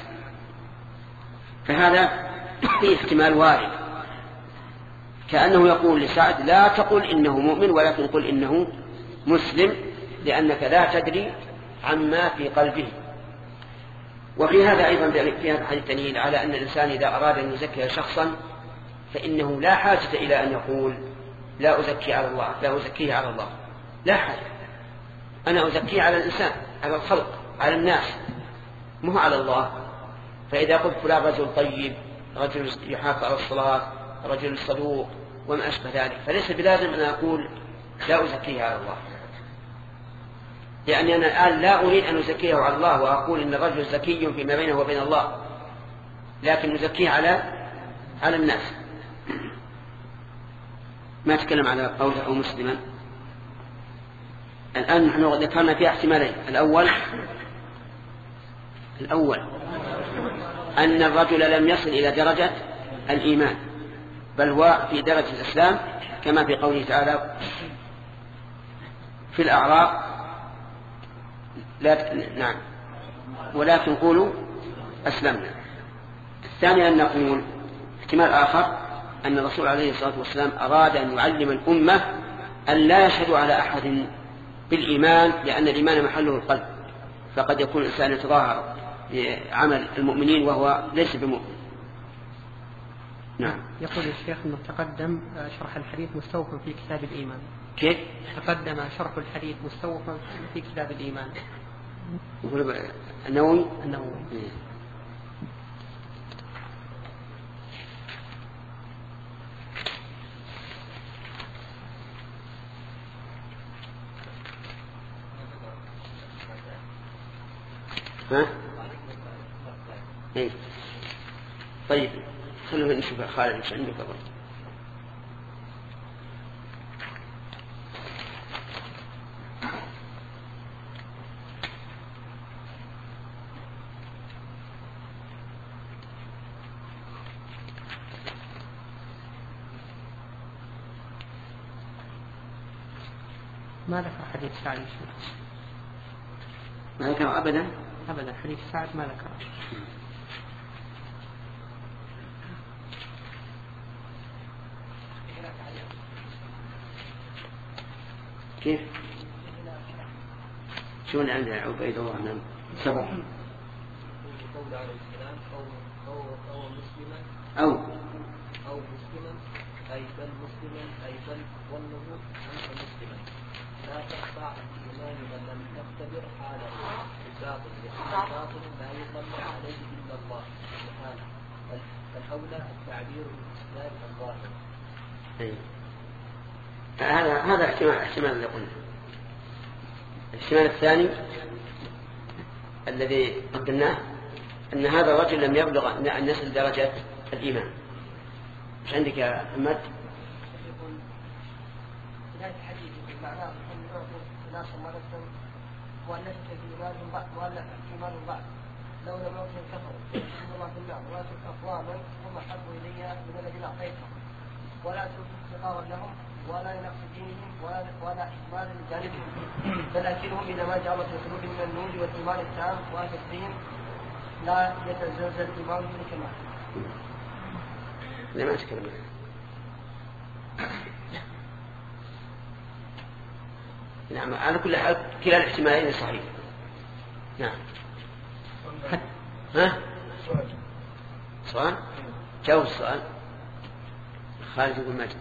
Speaker 1: فهذا فيه احتمال وارد، كأنه يقول لسعد لا تقل إنه مؤمن، ولكن قل إنه مسلم، لأنك لا تدري عما في قلبه. وفي هذا أيضا في هذا الحديث دليل على أن الإنسان إذا أراد أن يزكي شخصا فإنه لا حاجة إلى أن يقول لا أزكي على الله، لا أزكيه على الله، لا حاجة. أنا أزكيه على الإنسان، على الخلق، على الناس، مو على الله. فإذا قلت فلان رجل طيب، رجل يحافظ على الصلاة، رجل صدوق وما أشبه ذلك، فليس بلازم أن أقول لا أزكيه على الله، لأني أنا الآن لا أريد أن أزكيه على الله وأقول إن الرجل زكي فيما بينه وبين الله، لكن أزكيه على الناس. ما أتكلم على قوله أو مسلما. الآن نحن ذكرنا فيها احتمالين. الأول أن الرجل لم يصل إلى درجة الإيمان، بل هو في درجة الإسلام، كما في قوله تعالى في الأعراف نعم ولكن قولوا أسلمنا. الثاني أن نقول احتمال آخر أن الرسول عليه الصلاة والسلام أراد أن يعلم الأمة أن لا يشهدوا على أحد بالإيمان، لأن الإيمان محله القلب، فقد يكون الإنسان يتظاهر بعمل المؤمنين وهو ليس بمؤمن. نعم.
Speaker 3: يقول الشيخ أنه تقدم شرح الحديث مستوفى في كتاب الإيمان.
Speaker 1: كيف؟
Speaker 3: تقدم شرح الحديث مستوفى في كتاب الإيمان.
Speaker 1: النووي. ها؟ إيه. طيب خلونا نشوف خالد ايش عنده قبل.
Speaker 3: ما ذكر حديث سعد.
Speaker 1: ما ذكر أبدا
Speaker 3: حديث سعد ما ذكر.
Speaker 1: كيف؟ شو اللي عندنا عبيد الله عنه سبق أو
Speaker 5: مسلما أي بل مسلما أي بل ظنه أنت مسلما لا تخفى عن إيمان من لم تختبر حاله
Speaker 4: باطل لأن باطل لا يطلع عليه إلا الله سبحانه، فالأولى التعبير بالإسلام الظاهر.
Speaker 1: هذا احتمال اللي قلنا. الاحتمال الثاني الذي قدمناه أن هذا الرجل لم يبلغ أن يصل درجة الإيمان. مش عندك يا محمد؟
Speaker 4: بداية الحديث معناه أن يعطوا الناس مرة مؤلفة في إيمانهم بعض مؤلفة في إيمانهم بعض، لو لم يعطوا كفروا إن الله في النار ولا تلك أقواما هم أحبوا إلي من الذين أعطيتهم ولا تلك افتقارا لهم ولا لنقص دينهم ولا إكمال لجانبهم، بل أكلهم إذا ما جعلت في قلوبهم من النور والإيمان التام وأهل الدين لا يتزلزل الإيمان بالكمال.
Speaker 1: لا ما أتكلم نعم. على كل حال كلا الاحتمالين صحيح. نعم. ها؟ سؤال؟ جاوب السؤال. خالد بن ماجد.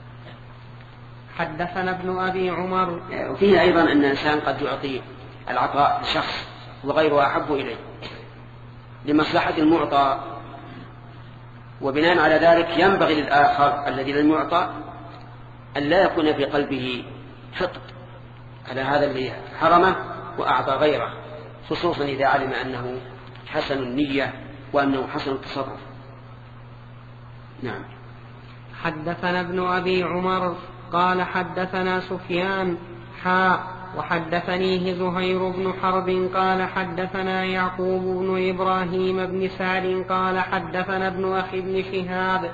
Speaker 3: حدثنا ابن أبي عمر.
Speaker 1: وفيه أيضا أن الإنسان قد يعطي العطاء لشخص وغيره أحب إليه لمصلحة المعطى، وبناء على ذلك ينبغي للآخر الذي لم يعطى أن لا يكون في قلبه حقد على هذا الذي حرمه وأعطى غيره، خصوصا إذا علم أنه حسن النية وأنه حسن التصرف. نعم.
Speaker 3: حدثنا ابن أبي عمر قال حدثنا سفيان وحدثنيه زهير بن حرب قال حدثنا يعقوب بن إبراهيم بن سعد قال حدثنا ابن أخي بن شهاب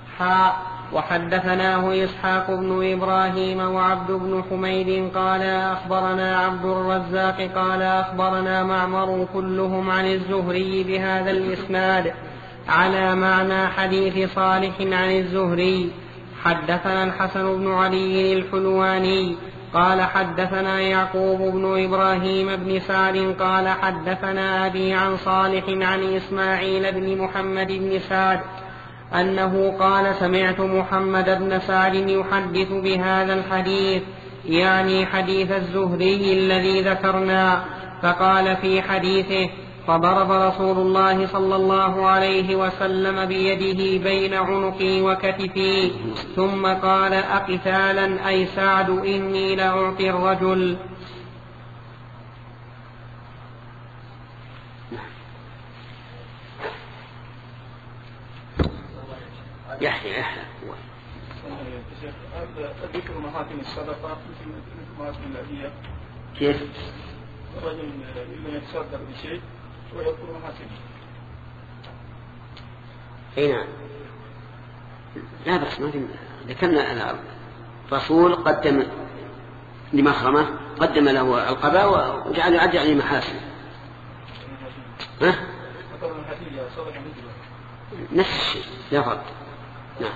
Speaker 3: وحدثناه إسحاق بن إبراهيم وعبد بن حميد قال أخبرنا عبد الرزاق قال أخبرنا معمر كلهم عن الزهري بهذا الإسناد على معنى حديث صالح عن الزهري. حدثنا الحسن بن علي الحلواني قال حدثنا يعقوب بن إبراهيم بن سعد قال حدثنا أبي عن صالح عن إسماعيل بن محمد بن سعد أنه قال سمعت محمد بن سعد يحدث بهذا الحديث، يعني حديث الزهري الذي ذكرنا، فقال في حديثه فضرب رسول الله صلى الله عليه وسلم بيده بين عنقي وكتفي ثم قال أقتالا أي سعد إني لأعطي الرجل.
Speaker 1: يحيى
Speaker 7: ذكر محاكم الصدقة مثل محاكم الأدية.
Speaker 1: كيف؟
Speaker 7: الرجل إذا يتصدق بشيء ويقول محاكم.
Speaker 1: أي نعم. لا بس ما في. ذكرنا أن الرسول قدم لمخرمة قدم له القباء وجعل يعد عليه محاسن. ها؟ نفس الشيء لا فرق. نعم.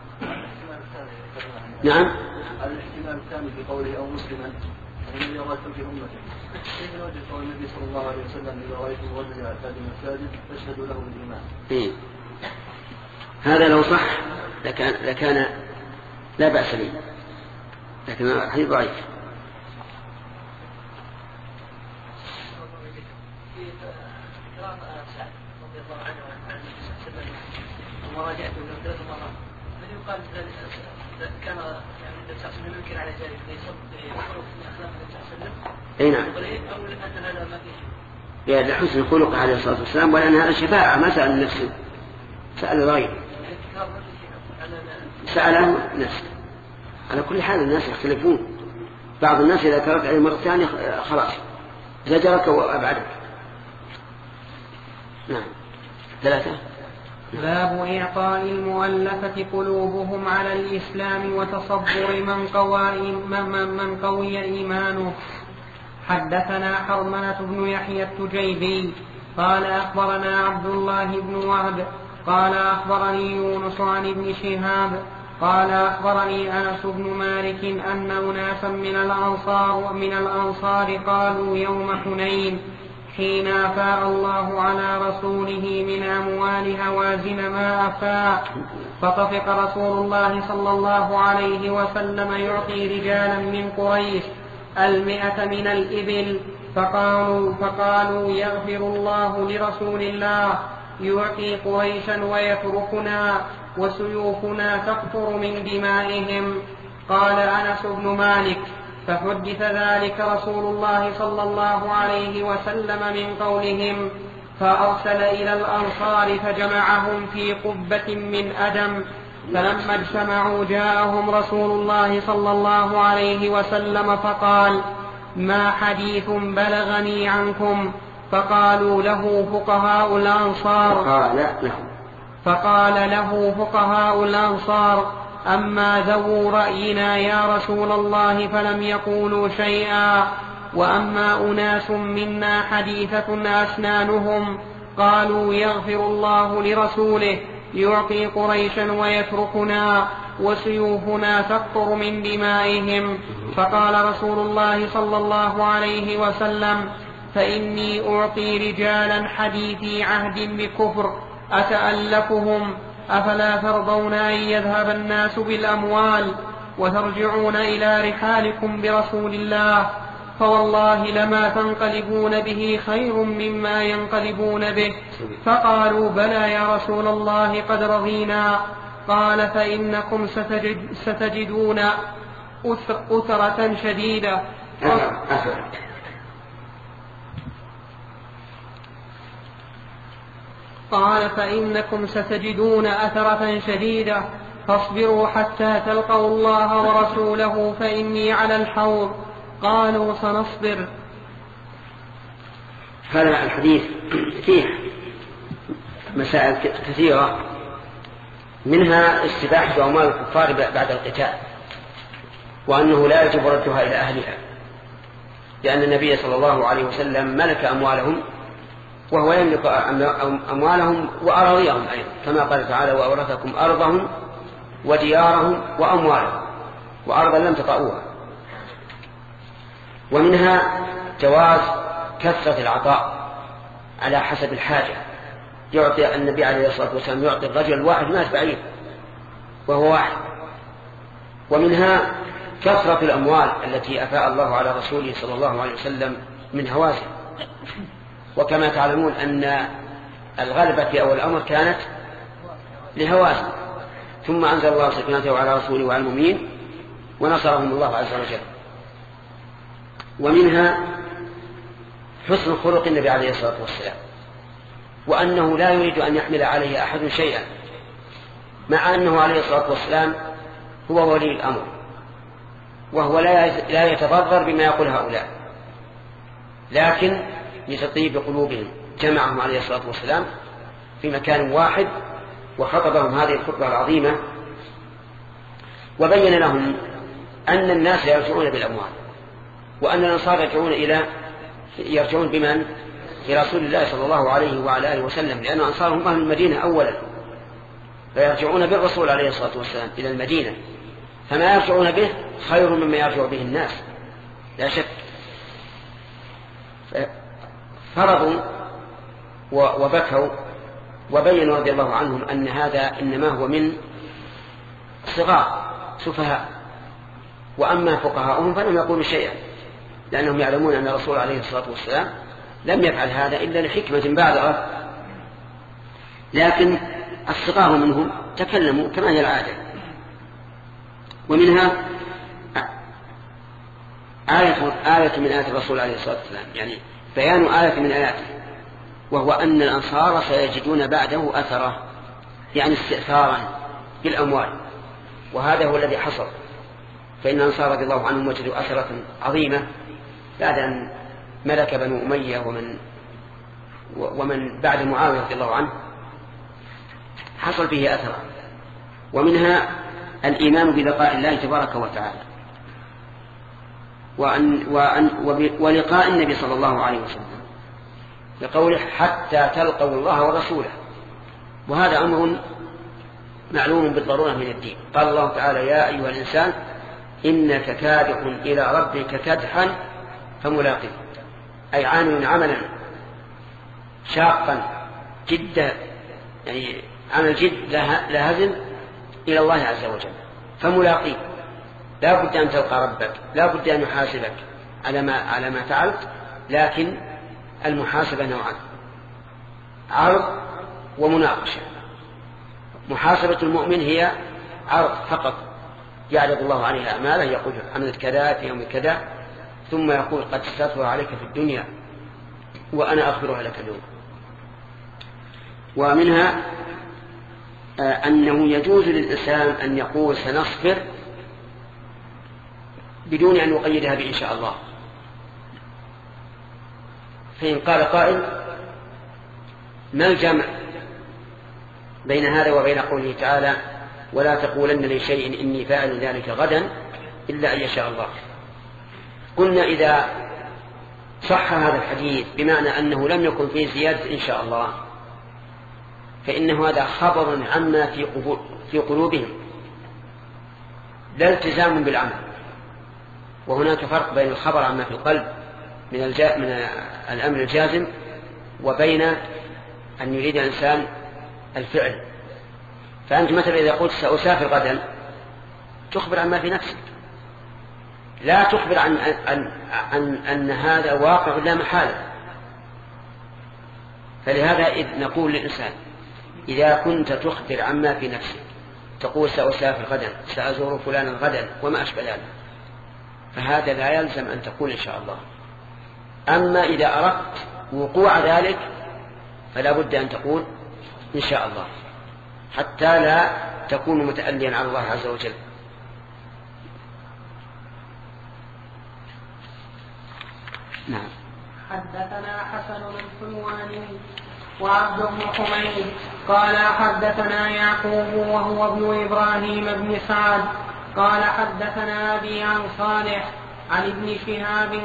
Speaker 1: نعم.
Speaker 6: الاحتمال الثاني في قوله أو مسلما ومن يراتب في أمته كيف نوجد قول النبي صلى الله عليه وسلم إذا رأيتم رجل يعتاد المساجد فاشهدوا له بالإيمان.
Speaker 1: هذا لو صح لكان لا بأس به، لكن الحديث ضعيف.
Speaker 4: وراجعته من 3 مرات الذي يقال كان يعني النبي صلى الله عليه وسلم ينكر على ذلك يخلق من اخلاق النبي صلى الله عليه وسلم.
Speaker 1: اي نعم.
Speaker 4: او ان هذا ما فيه
Speaker 1: يا لحسن خلق عليه الصلاه والسلام، ولان هذا شفاعه ما سال نفسه، سال غيره، ساله نفسه. على كل حال الناس يختلفون، بعض الناس اذا كررت عليه مره ثانيه خلاص زجرك وابعدك. نعم. 3.
Speaker 3: باب إعطاء المؤلفة قلوبهم على الإسلام وتصبر من قوي إيمانه. حدثنا حرملة بن يحيى التجيبي قال أخبرنا عبد الله بن وهب قال أخبرني يونس عن ابن شهاب قال أخبرني أنس بن مالك أن أناسا من الأنصار قالوا يوم حنين حين أفاء الله على رسوله من أموال هوازن ما أفاء، فطفق رسول الله صلى الله عليه وسلم يعطي رجالا من قريش 100 من الإبل، فقالوا يغفر الله لرسول الله يعطي قريشا ويتركنا وسيوفنا تقطر من دمائهم. قال أنس بن مالك: فحدث ذلك رسول الله صلى الله عليه وسلم من قولهم، فأرسل إلى الأنصار فجمعهم في قبة من أدم، فلما اجتمعوا جاءهم رسول الله صلى الله عليه وسلم فقال: ما حديث بلغني عنكم؟ فقالوا له فقال له فقهاء الأنصار: أما ذو رأينا يا رسول الله فلم يقولوا شيئا، وأما أناس منا حديثة أسنانهم قالوا يغفر الله لرسوله يعطي قريشا ويتركنا وسيوفنا تقطر من دمائهم. فقال رسول الله صلى الله عليه وسلم: فإني أعطي رجالا حديثي عهد بكفر أتألفهم، أفلا ترضون أن يذهب الناس بالأموال وترجعون إلى رحالكم برسول الله؟ فوالله لما تنقلبون به خير مما ينقلبون به. فقالوا: بلى يا رسول الله قد رضينا. قال: فإنكم ستجدون أثرة شديدة. قال: فإنكم ستجدون أثرة شديدة، فاصبروا حتى تلقوا الله ورسوله فإني على الحوض. قالوا: سنصبر.
Speaker 1: هذا الحديث فيه مسائل كثيرة، منها استباحة أموال الكفار بعد القتال، وأنه لا يجب ردها إلى أهلها، لأن النبي صلى الله عليه وسلم ملك أموالهم وهو يملك أموالهم وأراضيهم أيضا، كما قال تعالى: وأورثكم أرضهم وديارهم وأموالهم، وأرضا لم تطئوها. ومنها جواز كثرة العطاء على حسب الحاجة، يعطي النبي عليه الصلاة والسلام يعطي الرجل الواحد 100 بعير وهو واحد. ومنها كثرة الأموال التي أفاء الله على رسوله صلى الله عليه وسلم من هوازن، وكما تعلمون أن الغلبة في أول الأمر كانت لهوازن، ثم أنزل الله سكينته على رسوله وعلى المؤمنين ونصرهم الله عز وجل. ومنها حسن خلق النبي عليه الصلاة والسلام، وأنه لا يريد أن يحمل عليه أحد شيئا، مع أنه عليه الصلاة والسلام هو ولي الأمر، وهو لا يتضرر بما يقول هؤلاء، لكن لتطيب قلوبهم جمعهم عليه الصلاة والسلام في مكان واحد وخطبهم هذه الخطبة العظيمة، وبين لهم أن الناس يرجعون بالأموال، وأن الأنصار يرجعون بمن؟ برسول الله صلى الله عليه وعلى آله وسلم، لأن الأنصار هم أهل المدينة أولا، فيرجعون بالرسول عليه الصلاة والسلام إلى المدينة، فما يرجعون به خير مما يرجع به الناس لا شك. فرضوا وبكوا وبينوا رضي الله عنهم أن هذا إنما هو من صغار سفهاء، وأما فقهاؤهم فلم يقولوا شيئا، لأنهم يعلمون أن الرسول عليه الصلاة والسلام لم يفعل هذا إلا لحكمة بالغة، لكن الصغار منهم تكلموا كما هي العادة. ومنها آية من آيات الرسول عليه الصلاة والسلام، يعني بيان آية من آياته، وهو أن الأنصار سيجدون بعده أثره، يعني استئثارا بالأموال، وهذا هو الذي حصل. فإن الأنصار رضي الله عنهم وجدوا أثرة عظيمة بعد أن ملك بنو أمية ومن بعد معاوية رضي الله عنه حصل به أثرا. ومنها الإيمان بلقاء الله تبارك وتعالى، ولقاء النبي صلى الله عليه وسلم بقوله: حتى تلقوا الله ورسوله، وهذا أمر معلوم بالضرورة من الدين. قال الله تعالى: يا أيها الإنسان إنك كادح إلى ربك كدحا فملاقيه، أي عامل عملا شاقا جدا، يعني عمل جد لا هزل إلى الله عز وجل، فملاقيه، لا بد أن تلقى ربك، لا بد أن يحاسبك على ما فعلت، لكن المحاسبة نوعان: عرض ومناقشة. محاسبة المؤمن هي عرض فقط، يعرض الله عليه أعماله، يقول عملت كذا في يوم كذا، ثم يقول قد سترها عليك في الدنيا وأنا أغفرها لك اليوم. ومنها أنه يجوز للإنسان أن يقول سنصبر بدون أن يقيدها بإن شاء الله. فإن قال قائل: ما الجمع بين هذا وبين قوله تعالى: ولا تقولن لشيء إني فاعل ذلك غدا إلا أن يشاء الله؟ قلنا إذا صح هذا الحديث بمعنى أنه لم يكن فيه زيادة إن شاء الله، فإنه هذا خبر عما في قلوبهم، لا التزام بالعمل. وهناك فرق بين الخبر عما في القلب من الأمر الجازم، وبين أن يريد الإنسان الفعل. فأنت مثلا إذا قلت سأسافر غدا تخبر عما في نفسك، لا تخبر عن أن هذا واقع لا محالة. فلهذا نقول للإنسان: إذا كنت تخبر عما في نفسك، تقول سأسافر غدا، سأزور فلانا غدا، وما أشبه ذلك، فهذا لا يلزم أن تقول إن شاء الله. أما إذا أردت وقوع ذلك فلا بد أن تقول إن شاء الله، حتى لا تكون متأليا على الله عز وجل. نعم.
Speaker 3: حدثنا حسن الحلواني وعبد بن حميد قال حدثنا يعقوب وهو ابن إبراهيم بن سعد قال حدثنا أبي عن صالح عن ابن شهاب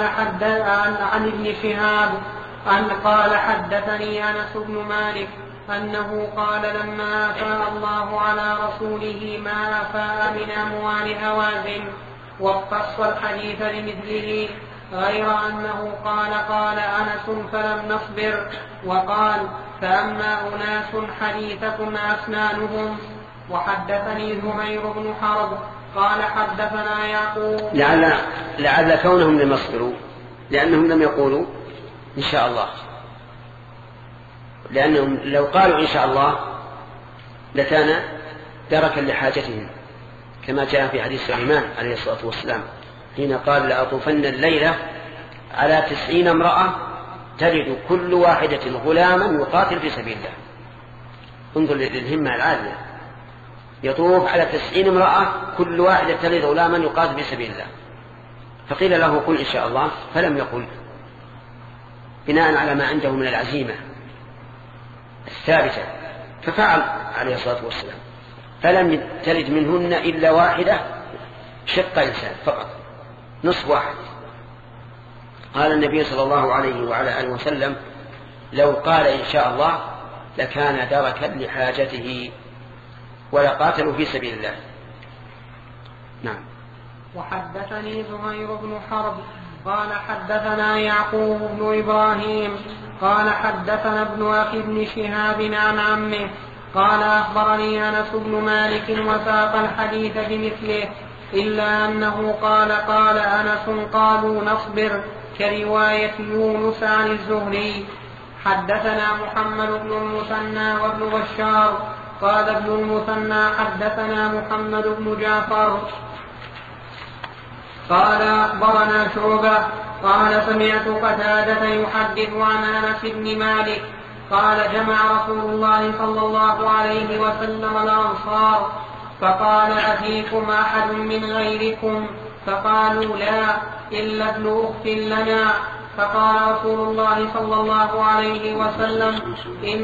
Speaker 3: قال حدثني أنس بن مالك أنه قال: لما أفاء الله على رسوله ما أفاء من أموال هوازن، واقتص الحديث لمثله، غير أنه قال أنس: فلم نصبر. وقال: فأما أناس حديثكم أسنانهم. وحدثني زهير بن حرب قال حدثنا يعقوب.
Speaker 1: لعل كونهم لم يصبروا لأنهم لم يقولوا إن شاء الله، لأنهم لو قالوا إن شاء الله لكان دركا لحاجتهم، كما جاء في حديث سليمان عليه الصلاة والسلام حين قال: لأطوفن الليلة على 90 امرأة تجد كل واحدة غلاما يقاتل في سبيل الله. انظر للهمة العالية، يطوف على 90 امرأة كل واحدة تجد غلاما يقاتل في سبيل الله. فقيل له: قل إن شاء الله، فلم يقل، بناء على ما عنده من العزيمة الثابتة، ففعل عليه الصلاة والسلام، فلم تلد منهن إلا واحدة شق إنسان فقط، نصف واحد. قال النبي صلى الله عليه وعلى آله وسلم: لو قال إن شاء الله لكان دركا لحاجته ولقاتلوا في سبيل الله. نعم.
Speaker 3: وحدثني زهير بن حرب قال حدثنا يعقوب بن إبراهيم قال حدثنا ابن أخي بن شهاب عن عمه قال أخبرني أنس بن مالك وساق الحديث بمثله، إلا أنه قال أنس: قالوا نصبر، كرواية يونس عن الزهري. حدثنا محمد بن المثنى وابن بشار قال ابن المثنى حدثنا محمد بن جعفر قال أخبرنا شعبة قال سمعت قتادة يحدث عن أنس بن مالك قال: جمع رسول الله صلى الله عليه وسلم الأنصار فقال: أفيكم أحد من غيركم؟ فقالوا: لا، إلا ابن أخت لنا. فقال رسول الله صلى الله عليه وسلم: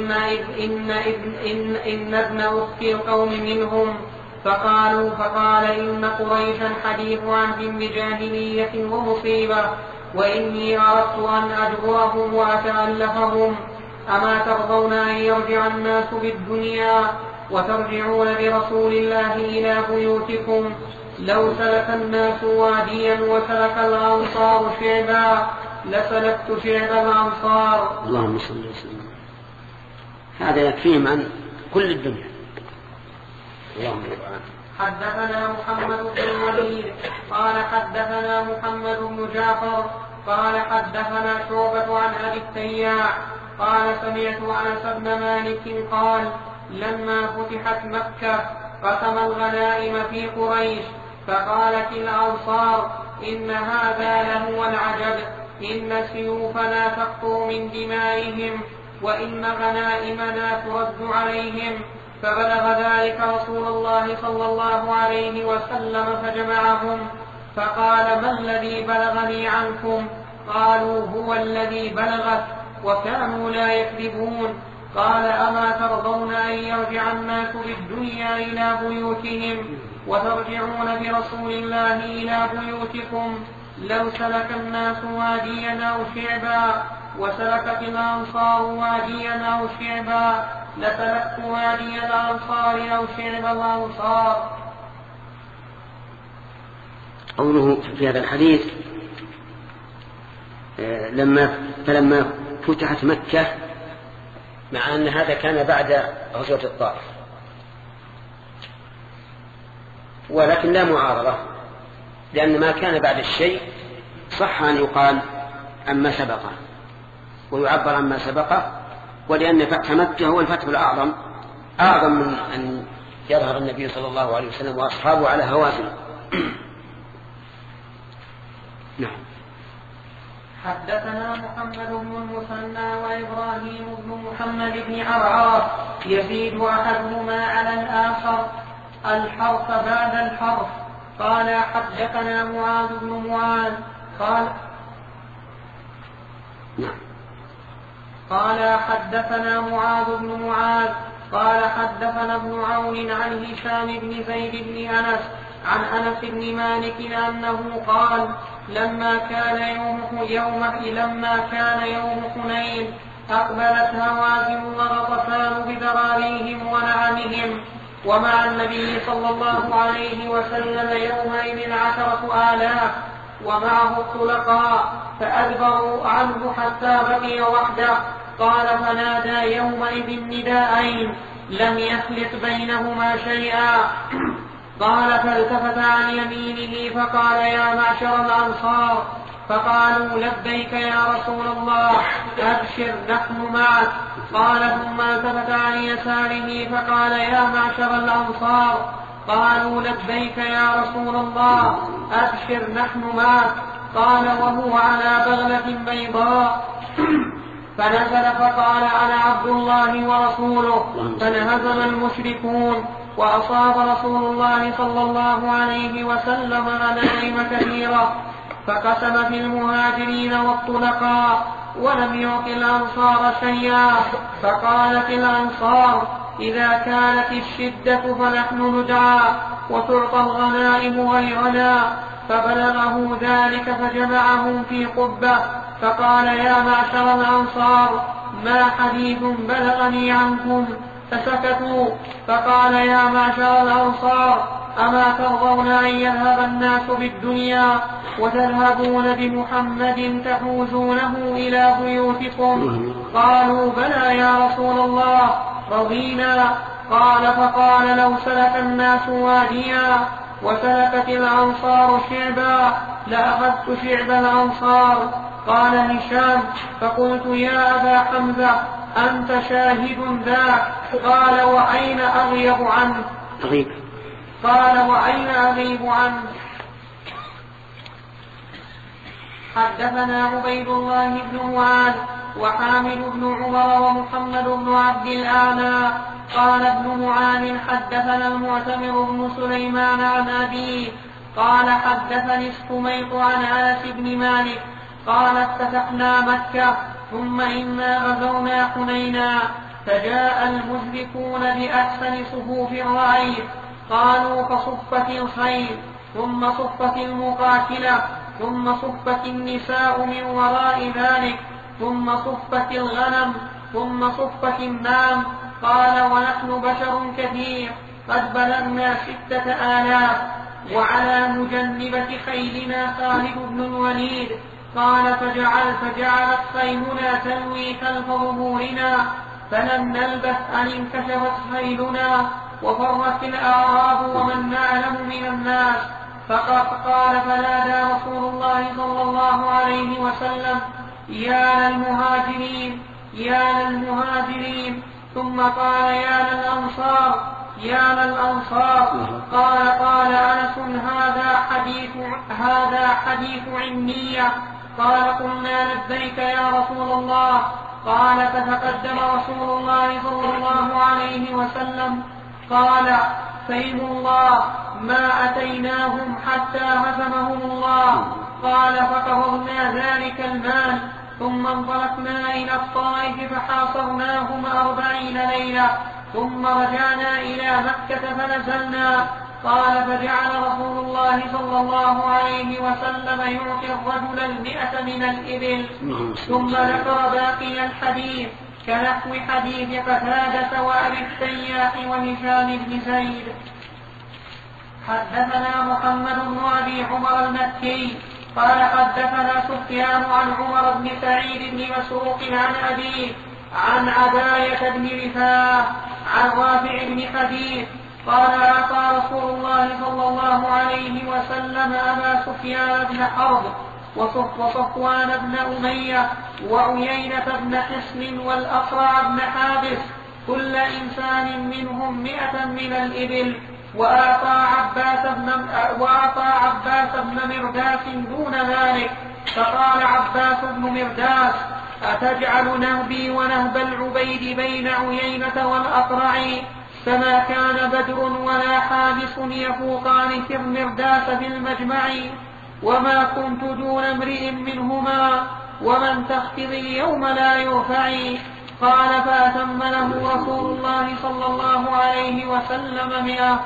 Speaker 3: إن ابن أخت القوم منهم. فقال: إن قريشا حديث عهد بجاهلية ومصيبة، وإني أردت أن أجبرهم وأتألفهم. أما ترضون أن يرجع الناس بالدنيا وترجعون برسول الله إلى بيوتكم؟ لو سلك الناس واديا وسلك الأنصار شعبا لسلكت شعب الأنصار.
Speaker 1: اللهم صل وسلم. هذا يكفيهم عن كل الدنيا. اللهم صل.
Speaker 3: حدثنا محمد بن الوليد قال حدثنا محمد بن جعفر قال حدثنا شعبة عن أبي التياح قال سمعت أنس بن مالك قال لما فتحت مكة قسم الغنائم في قريش فقالت الأنصار إن هذا لهو العجب إن سيوفنا تقطر من دمائهم وإن غنائمنا ترد عليهم فبلغ ذلك رسول الله صلى الله عليه وسلم فجمعهم فقال ما الذي بلغني عنكم قالوا هو الذي بلغت وكانوا لا يكذبون قال أما ترضون أن يرجع الناس بالدنيا إلى بيوتهم وترجعون برسول الله إلى بيوتكم لو سلك الناس واديا أو شعبا وسلكت الأنصار واديا أو شعبا لسلكت وادي الأنصار أو شعب الأنصار.
Speaker 1: قوله في هذا الحديث فلما فتحت مكة مع أن هذا كان بعد غزوة الطائف ولكن لا معارضة لأن ما كان بعد الشيء صح أن يقال عما سبقه ويعبر عما سبقه ولأن فتح مكة هو الفتح الأعظم أعظم من أن يظهر النبي صلى الله عليه وسلم وأصحابه على هوازن. نعم.
Speaker 3: حدثنا محمد بن المثنى وإبراهيم بن محمد بن عرعار يزيد أحدهما على الآخر الحرف بعد الحرف قال حدثنا معاذ بن معاذ قال حدثنا معاذ بن معاذ قال حدثنا ابن عون عن هشام بن زيد بن أنس عن أنس بن مالك أنه قال لما كان يوم حنين أقبلت هوازن وغطفان بذراريهم ونعمهم ومع النبي صلى الله عليه وسلم يومئذ 10,000 ومعه الطلقاء فأدبروا عنه حتى بقي وحده قال فنادى يومئذ نداءين لم يخلط بينهما شيئا قال فالتفت عن يمينه فقال يا معشر الأنصار فقالوا لبيك يا رسول الله أبشر نحن معك قال ثم التفت عن يساره فقال يا معشر الأنصار قالوا لبيك يا رسول الله أبشر نحن معك قال وهو على بغلة بيضاء فنزل فقال أنا عبد الله ورسوله فانهزم المشركون وأصاب رسول الله صلى الله عليه وسلم غنائم كثيرة فقسم في المهاجرين والطلقاء ولم يعط الأنصار شيئا فقالت الأنصار إذا كانت الشدة فنحن ندعى وتعطى الغنائم غيرنا فبلغه ذلك فجمعهم في قبة فقال يا معشر الأنصار ما حديث بلغني عنكم فسكتوا فقال يا معشر الأنصار أما ترضون أن يذهب الناس بالدنيا وتذهبون بمحمد تحوزونه إلى بيوتكم قالوا بلى يا رسول الله رضينا قال فقال لو سلك الناس واديا وسلكت الأنصار شعبا لأخذت شعب الأنصار قال هشام فقلت يا أبا حمزة أنت شاهد ذاك قال وأين أغيب عنه حدثنا عبيد الله بن معاذ وحامد بن عمر ومحمد بن عبد الأعلى قال ابن معاذ حدثنا المعتمر بن سليمان عن أبيه قال حدثني السميط عن أنس بن مالك قال افتتحنا مكة ثم إنا غزونا حنينا فجاء المشركون بأحسن صفوف رأيت قالوا فصفت الخيل ثم صفت المقاتلة ثم صفت النساء من وراء ذلك ثم صفت الغنم ثم صفت النام قال ونحن بشر كثير قد بلغنا 6,000 وعلى مجنبة خيلنا خالد بن الوليد قال فجعلت خيلنا تنوي خلف ظهورنا فلم نلبث أن انكشفت خيلنا وفرت الأعراب ومن نعلم من الناس فقال فنادى رسول الله صلى الله عليه وسلم يا للمهاجرين يا للمهاجرين، ثم قال يا للأنصار يا للأنصار. قال أنس هذا حديث عنية. قال قلنا لبيك يا رسول الله. قال فتقدم رسول الله صلى الله عليه وسلم قال سيم الله ما أتيناهم حتى هزمهم الله. قال فقبضنا ذلك المال ثم انطلقنا إلى الطائف فحاصرناهم 40 ليلة ثم رجعنا إلى مكة فنزلنا. قال فجعل رسول الله صلى الله عليه وسلم يعطي الرجل 100 من الإبل، ثم ذكر باقي الحديث كنحو حديث قتادة وأبي التياح وهشام بن زيد. حدثنا محمد بن أبي عمر المكي قال حدثنا سفيان عن عمر بن سعيد بن مسروق عن أبيه عن عباية بن رفاعة عن رافع بن حديث قال أعطى رسول الله صلى الله عليه وسلم أبا سفيان بن حرب وصفوان بن أمية وعيينة بن حصن والأقرع بن حابس كل إنسان منهم 100 من الإبل، وأعطى عباس بن مرداس دون ذلك. فقال عباس بن مرداس أتجعل نهبي ونهب العبيد بين عيينة والأقرع؟ فما كان بدر ولا حابس يفوقان في المرداس في المجمع، وما كنت دون امرئ منهما ومن تخفضي يوم لا يرفعي. قال فأتم له رسول الله صلى الله عليه وسلم 100.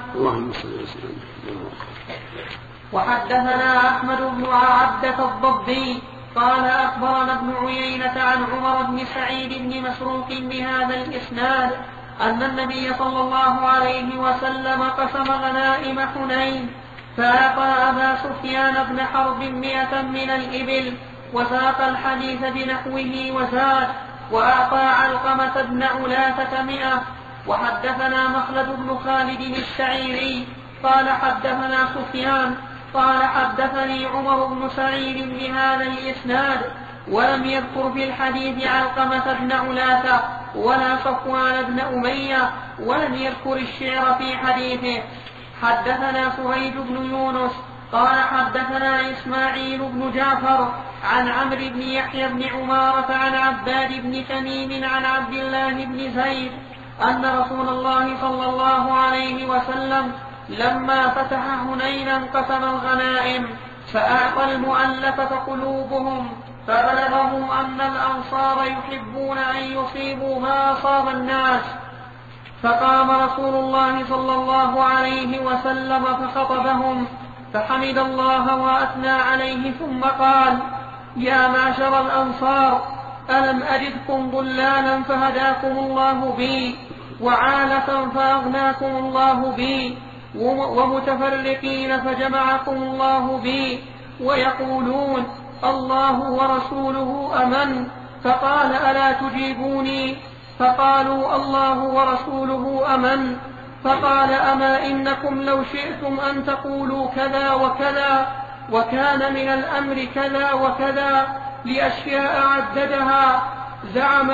Speaker 3: وحدثنا أحمد بن عبدة الضبي قال أخبرنا ابن عيينة عن عمر بن سعيد بن مسروق بهذا الإسناد أن النبي صلى الله عليه وسلم قسم غنائم حنين فأعطى أبا سفيان بن حرب 100 من الإبل وساق الحديث بنحوه وزاد، وأعطى علقمة بن علاثة 100. وحدثنا مخلد بن خالد الشعيري قال حدثنا سفيان قال حدثني عمر بن سعيد بهذا الإسناد ولم يذكر في الحديث علقمة بن علاثة ولا صفوان بن أمية ولم يذكر الشعر في حديثه. حدثنا سهيد بن يونس قال حدثنا إسماعيل بن جعفر عن عمرو بن يحيى بن عمارة عن عباد بن تميم عن عبد الله بن زيد أن رسول الله صلى الله عليه وسلم لما فتح حنينا قسم الغنائم فأعطى المؤلفة قلوبهم، فبلغه أن الأنصار يحبون أن يصيبوا ما أصاب الناس. فقام رسول الله صلى الله عليه وسلم فخطبهم فحمد الله وأثنى عليه ثم قال يا معشر الأنصار ألم أجدكم ضلالا فهداكم الله بي وعالة فأغناكم الله بي ومتفرقين فجمعكم الله بي ويقولون الله ورسوله أمن، فقال ألا تجيبوني؟ فقالوا الله ورسوله أمن. فقال أما إنكم لو شئتم أن تقولوا كذا وكذا وكان من الأمر كذا وكذا لأشياء عددها زعم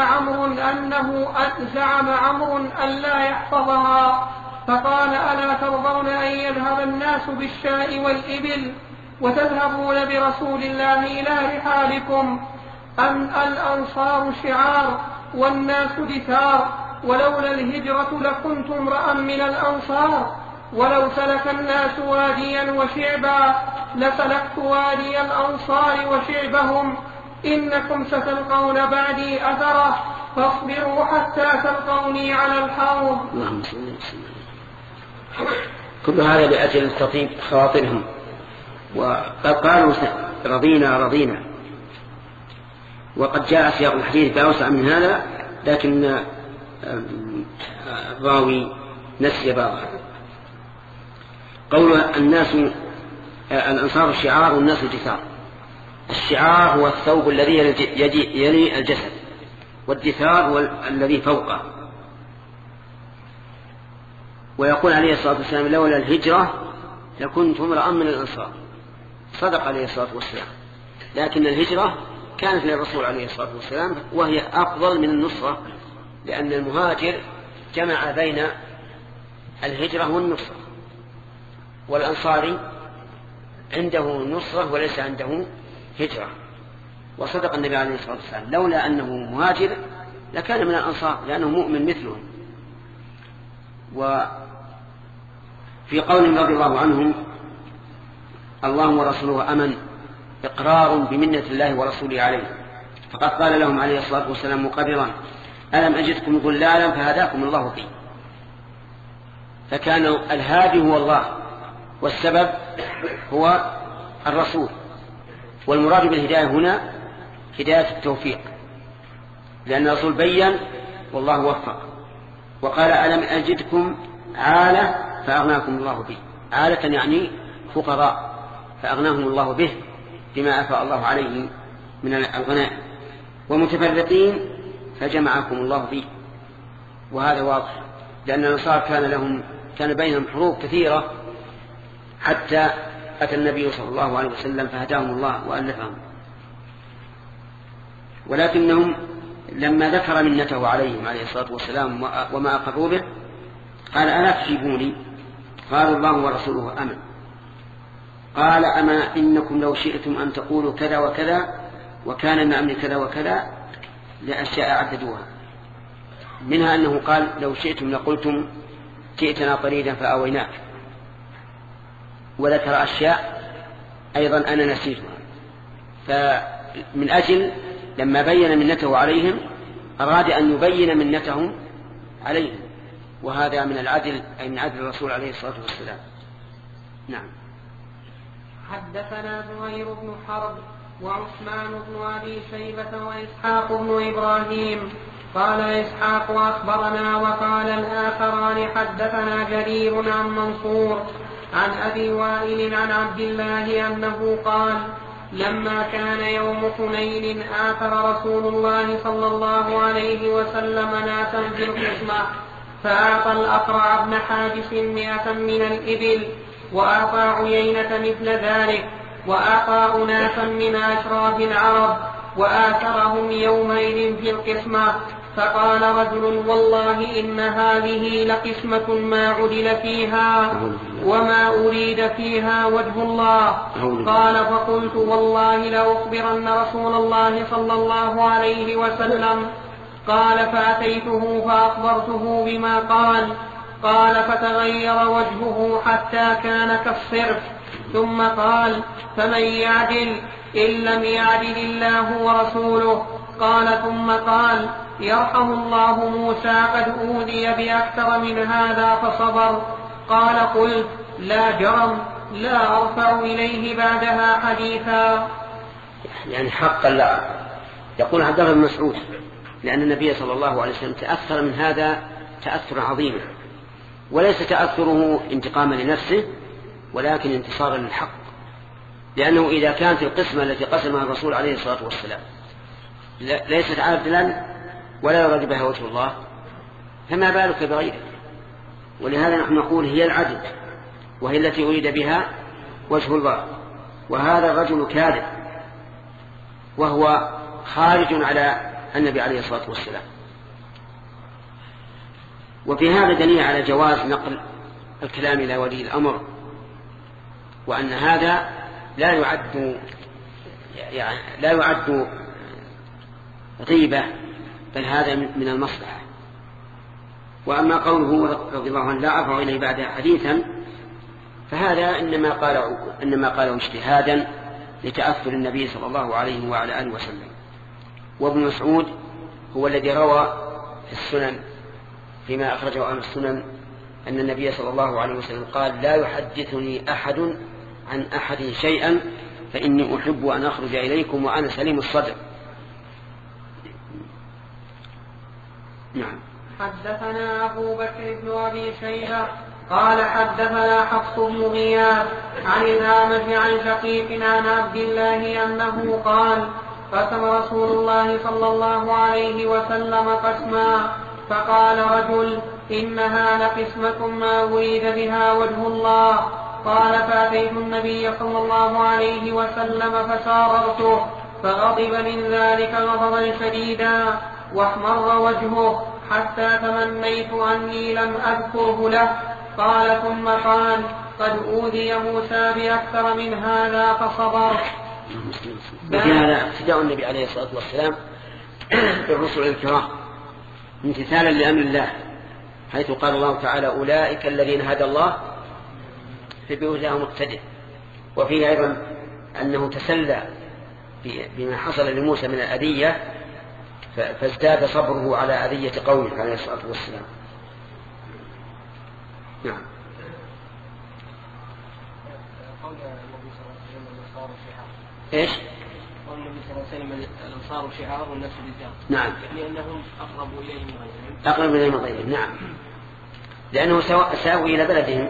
Speaker 3: عمرو أن لا يحفظها. فقال ألا ترضون أن يذهب الناس بالشاء والإبل وتذهبون برسول الله إلى رحالكم؟ أم الأنصار شعار والناس دثار، ولولا الهجرة لكنت امرأ من الأنصار، ولو سلك الناس واديا وشعبا لسلكت وادي الأنصار وشعبهم. إنكم ستلقون بعدي أثره فاصبروا حتى تلقوني على الحوض.
Speaker 1: كل هذا لأجل تطيب خواطرهم، وقد قالوا رضينا، وقد جاء سياق الحديث بأوسع من هذا، لكن الراوي نسي بعضها. قول الناس الأنصار الشعار والناس الدثار. الشعار هو الثوب الذي يلي الجسد، والدثار هو الذي فوقه. ويقول عليه الصلاة والسلام لولا الهجرة لكنت امرأ من الأنصار. صدق عليه الصلاة والسلام، لكن الهجرة كانت للرسول عليه الصلاة والسلام، وهي أفضل من النصرة، لأن المهاجر جمع بين الهجرة والنصرة، والأنصاري عنده نصرة وليس عنده هجرة. وصدق النبي عليه الصلاة والسلام لولا أنه مهاجر لكان من الأنصار، لأنه مؤمن مثلهم. وفي قول رضي الله عنهم الله ورسوله أمن إقرار بمنة الله ورسوله عليه، فقد قال لهم عليه الصلاة والسلام مقررا ألم أجدكم ضلالا فهداكم الله بي. فكان الهادي هو الله، والسبب هو الرسول، والمراد بالهداية هنا هداية التوفيق، لأن الرسول بين والله وفق. وقال ألم أجدكم عالة فأغناكم الله به، عالة يعني فقراء فأغناهم الله به بما أفاء الله عليه من الغناء، ومتفرقين فجمعكم الله به. وهذا واضح، لأن الأنصار كان بينهم حروب كثيرة حتى أتى النبي صلى الله عليه وسلم فهداهم الله وألفهم. ولكنهم لما ذكر منته عليهم عليه الصلاة والسلام وما أقروا به قال ألا تجيبوني؟ قالوا الله ورسوله أمن. قال أما إنكم لو شئتم أن تقولوا كذا وكذا وكان من أمر كذا وكذا لأشياء عددوها، منها أنه قال لو شئتم لقلتم جئتنا طريدا فأويناك، وذكر أشياء أيضا أنا نسيتها. فمن أجل لما بين منته عليهم أراد أن يبين منتهم عليهم، وهذا من العدل، أي من عدل الرسول عليه الصلاة والسلام. نعم.
Speaker 3: حدثنا زهير بن حرب وعثمان بن أبي شيبة وإسحاق بن إبراهيم. قال إسحاق أخبرنا، وقال الآخران حدثنا جرير عن منصور عن أبي وائل عن عبد الله أنه قال لما كان يوم حنين آثر رسول الله صلى الله عليه وسلم ناسا في القسمة، فأعطى الأقرع بن حابس 100 من الإبل، وأعطى عيينة مثل ذلك، وأعطى أناسا من أشراف العرب، وآثرهم يومئذ في القسمة. فقال رجل والله إن هذه لقسمة ما عدل فيها وما أريد فيها وجه الله. قال فقلت والله لأخبرن رسول الله صلى الله عليه وسلم. قال فأتيته فأخبرته بما قال. قال فتغير وجهه حتى كان كالصرف، ثم قال فمن يعدل إن لم يعدل الله ورسوله. قال ثم قال يرحم الله موسى قد أوذي بأكثر من هذا فصبر. قال قلت لا جرم لا أرفع إليه بعدها حديثا.
Speaker 1: يعني حقا لا. يقول عبد الله بن مسعود لأن النبي صلى الله عليه وسلم تأثر من هذا تأثر عظيما، وليس تأثره انتقاما لنفسه ولكن انتصارا للحق، لأنه إذا كانت القسمة التي قسمها الرسول عليه الصلاة والسلام ليست عادلا ولا يراد بها وجه الله فما بالك بغيره. ولهذا نحن نقول هي العدل وهي التي أريد بها وجه الله. وهذا الرجل كاذب وهو خارج على النبي عليه الصلاة والسلام. وفي هذا دليل على جواز نقل الكلام إلى ولي الأمر، وأن هذا لا يعد غيبة، بل هذا من المصلحة. وأما قوله رضي الله عنه لا أرفع إليه بعد حديثا فهذا إنما قاله اجتهادا لتأثر النبي صلى الله عليه وعلى آله وسلم. وابن مسعود هو الذي روى في السنن فيما أخرجه أهل السنن أن النبي صلى الله عليه وسلم قال لا يحدثني أحد عن أحد شيئا فإني أحب أن أخرج إليكم وأنا سليم الصدر. نعم.
Speaker 3: حدثنا أبو بكر بن أبي شيبة قال حدثنا حفص بن غياث عن الأعمش عن شقيق عن عبد الله أنه قال قسم رسول الله صلى الله عليه وسلم قسما، فقال رجل إنها لقسمة ما أريد بها وجه الله. قال فأتيت النبي صلى الله عليه وسلم فساررته فغضب من ذلك غضبا شديدا واحمر وجهه حتى تمنيت أني لم أذكره له. قال ثم قال قد أوذي موسى بأكثر من هذا فصبر.
Speaker 1: وفي هذا ابتداء النبي عليه الصلاة والسلام بالرسل الكرام امتثالا لأمر الله، حيث قال الله تعالى أولئك الذين هدى الله فبهداهم مقتدر. وفيه أيضا أنه تسلى بما حصل لموسى من الأذية فازداد صبره على أذية قومه عليه الصلاة والسلام. نعم.
Speaker 4: قول النبي صلى الله عليه وسلم الأنصار شعار.
Speaker 1: إيش؟
Speaker 4: قول النبي صلى الله عليه وسلم الأنصار شعار والناس رجال.
Speaker 1: نعم.
Speaker 4: يعني أنهم أقرب إليهم من غيرهم.
Speaker 1: أقرب إليهم من غيرهم، نعم. لأنه ساووا إلى بلدهم.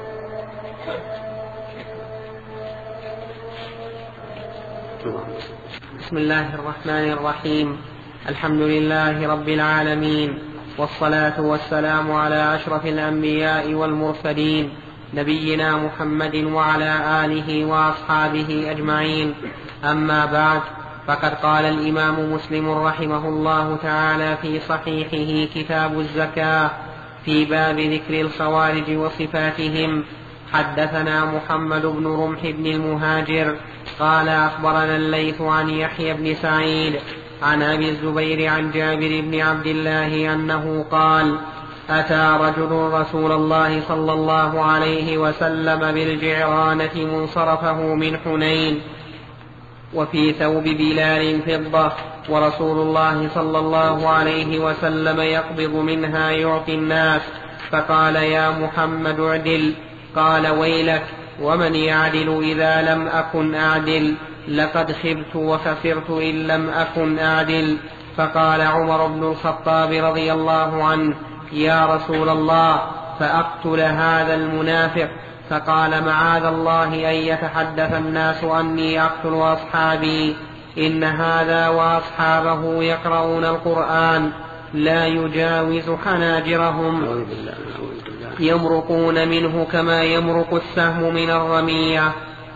Speaker 3: بسم الله الرحمن الرحيم. الحمد لله رب العالمين، والصلاة والسلام على أشرف الأنبياء والمرسلين نبينا محمد وعلى آله وأصحابه أجمعين. أما بعد، فقد قال الإمام مسلم رحمه الله تعالى في صحيحه كتاب الزكاة في باب ذكر الخوارج وصفاتهم: حدثنا محمد بن رمح بن المهاجر قال أخبرنا الليث عن يحيى بن سعيد عن أبي الزبير عن جابر بن عبد الله أنه قال: أتى رجل رسول الله صلى الله عليه وسلم بالجعرانة منصرفه من حنين وفي ثوب بلال فضة، ورسول الله صلى الله عليه وسلم يقبض منها يعطي الناس، فقال: يا محمد اعدل. قال: ويلك، ومن يعدل إذا لم أكن أعدل؟ لقد خبت وخسرت إن لم أكن أعدل. فقال عمر بن الخطاب رضي الله عنه: يا رسول الله، فأقتل هذا المنافق؟ فقال: معاذ الله أن يتحدث الناس أني أقتل أصحابي، إن هذا وأصحابه يقرؤون القرآن لا يجاوز حناجرهم يمرقون منه كما يمرق السهم من الرمية.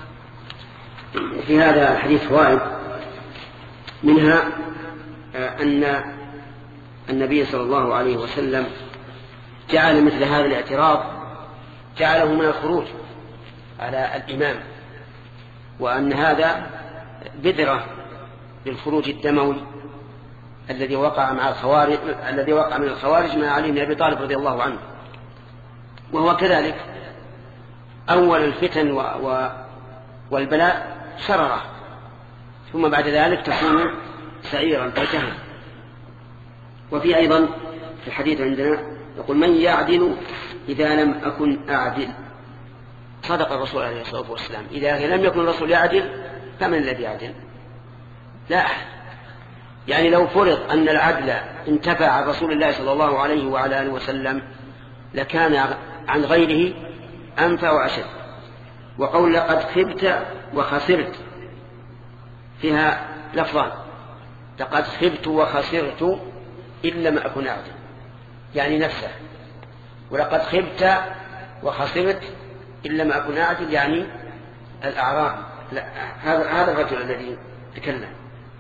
Speaker 1: في هذا الحديث فوائد، منها أن النبي صلى الله عليه وسلم جعل مثل هذا الاعتراض جعله من الخروج على الإمام، وأن هذا بذرة للخروج الدموي الذي وقع من الخوارج مع علي بن أبي طالب رضي الله عنه. وهو كذلك أول الفتن والبلاء شرره، ثم بعد ذلك تكون سعيرا فجهل. وفي أيضا في الحديث عندنا يقول: من يعدل إذا لم أكن أعدل؟ صدق الرسول عليه الصلاة والسلام، إذا لم يكن الرسول يعدل فمن الذي يعدل؟ لا أحد. يعني لو فرض أن العدل انتفع عن رسول الله صلى الله عليه وعلى آله وسلم لكان عن غيره أنفع وأشد. وقول لقد خبت وخسرت فيها لفظان: لقد خبت وخسرت إن لم أكن أعدل، يعني نفسه، ولقد خبت وخسرت إن لم أكن أعدل يعني الأعراب. هذا الرجل الذي تكلم.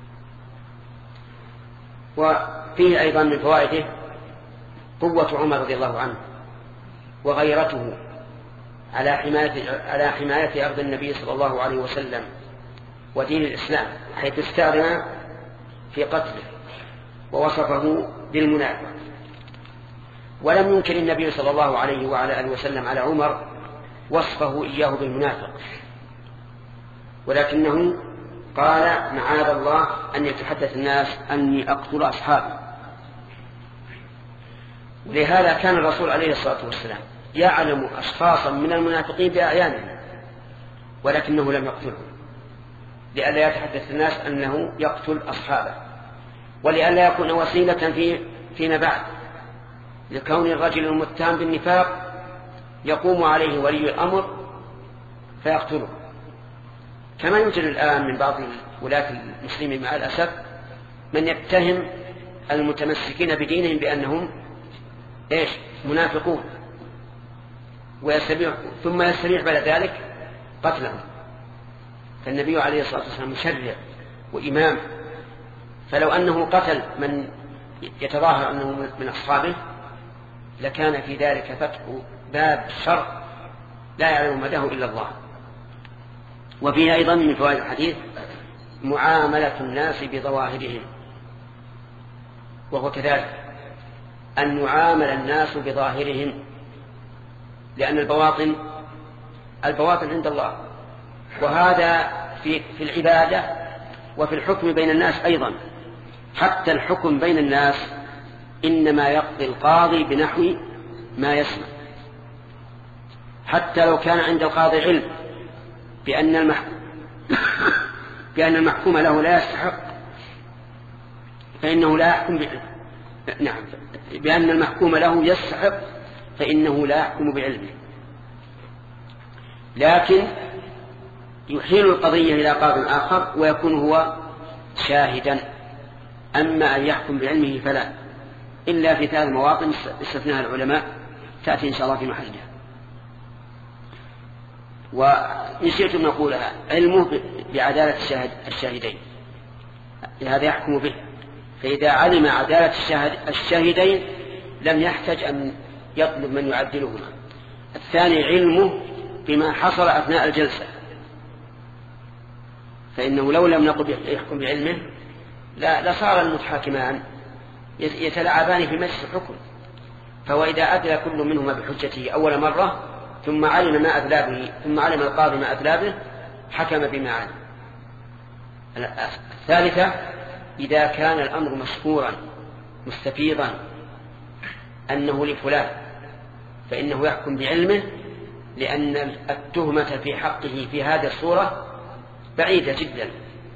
Speaker 1: وفيه أيضا من فوائده قوة عمر رضي الله عنه وغيرته على حماية أرض النبي صلى الله عليه وسلم ودين الإسلام، حيث استأذن في قتله ووصفه بالمنافق. ولم ينكر النبي صلى الله عليه وعلى آله وسلم على عمر وصفه إياه بالمنافق، ولكنه قال: معاذ الله أن يتحدث الناس أني أقتل أصحابي. ولهذا كان الرسول عليه الصلاة والسلام يعلم أشخاصا من المنافقين بأعيانهم ولكنه لم يقتلهم، لئلا يتحدث الناس أنه يقتل أصحابه، ولئلا يكون وسيلة فيما بعد لكون الرجل المتهم بالنفاق يقوم عليه ولي الأمر فيقتله، كما يوجد الآن من بعض ولاة المسلمين مع الأسف من يتهم المتمسكين بدينهم بأنهم منافقون. ثم يستبيح بعد ذلك قتلهم. فالنبي عليه الصلاة والسلام مشرع وإمام، فلو أنه قتل من يتظاهر أنه من أصحابه لكان في ذلك فتح باب شر لا يعلم مداه إلا الله. وفيه أيضا من فوائد الحديث معاملة الناس بظواهرهم، وهو كذلك أن يعامل الناس بظاهرهم، لأن البواطن عند الله، وهذا في العبادة وفي الحكم بين الناس أيضا. حتى الحكم بين الناس إنما يقضي القاضي بنحو ما يسمع، حتى لو كان عند القاضي علم بأن المحكوم له لا يستحق فإنه لا يحكم بأن المحكوم له يستحق فإنه لا يحكم بعلمه، لكن يحيل القضية إلى قاض آخر ويكون هو شاهدا. أما أن يحكم بعلمه فلا، إلا في ثلاث مواطن استثناها العلماء تأتي إن شاء الله في محلها. ونسيت أن نقولها: علمه بعدالة الشاهدين، هذا يحكم به، فإذا علم عدالة الشاهدين لم يحتج أن يطلب من يعدلهما. الثاني علمه بما حصل أثناء الجلسة، فإنه لو لم نقل يحكم بعلمه لصار المتحاكمان يتلاعبان في مجلس الحكم. فهو إذا أدلى كل منهما بحجته أول مرة ثم علم ما أدلى به، ثم علم القاضي ما أدلى به، حكم بما علم. الثالثة إذا كان الأمر مشهورا مستفيضا أنه لفلان فإنه يحكم بعلمه، لأن التهمة في حقه في هذه الصورة بعيدة جدا.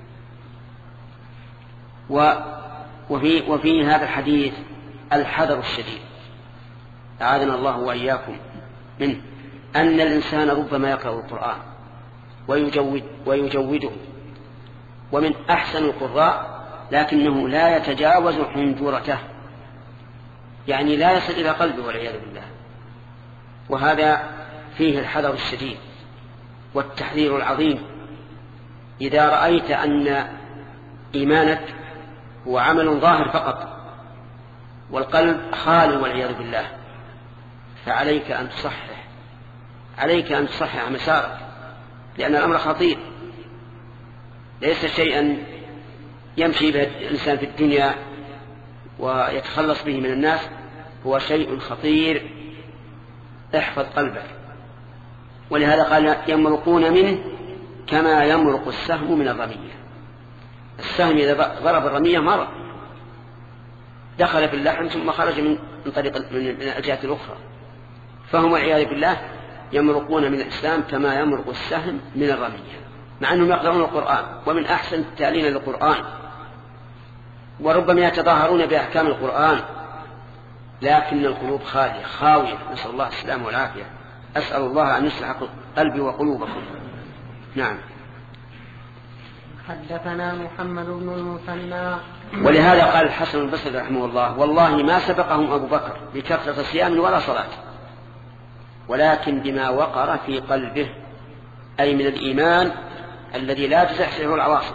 Speaker 1: وفي هذا الحديث الحذر الشديد أعاذنا الله وإياكم منه، أن الإنسان ربما يقرأ القرآن ويجوده ومن أحسن القراء، لكنه لا يتجاوز حنجرته، يعني لا يصل إلى قلبه والعياذ بالله. وهذا فيه الحذر الشديد والتحذير العظيم. إذا رأيت أن إيمانك هو عمل ظاهر فقط والقلب خالي والعياذ بالله، فعليك أن تصحح مسارك، لأن الأمر خطير، ليس شيئا يمشي به الإنسان في الدنيا ويتخلص به من الناس، هو شيء خطير. احفظ قلبك. ولهذا قال: يمرقون منه كما يمرق السهم من الرمية. السهم إذا ضرب الرمية مرق، دخل في اللحم ثم خرج من طريق من الجهة الأخرى. فهم والعياذ بالله يمرقون من الإسلام كما يمرق السهم من الرمية، مع أنهم يقرؤون القرآن ومن أحسن التالين للقرآن، وربما يتظاهرون بأحكام القرآن، لكن القلوب خاوية. نسأل الله السلامة والعافية. أسأل الله أن يصلح قلبي وقلوبكم. نعم.
Speaker 3: حدثنا محمد بن المثنى.
Speaker 1: ولهذا قال الحسن البصري رحمه الله: والله ما سبقهم أبو بكر بكثرة صيام ولا صلاة، ولكن بما وقر في قلبه، أي من الإيمان الذي لا تزحزحه العواصف.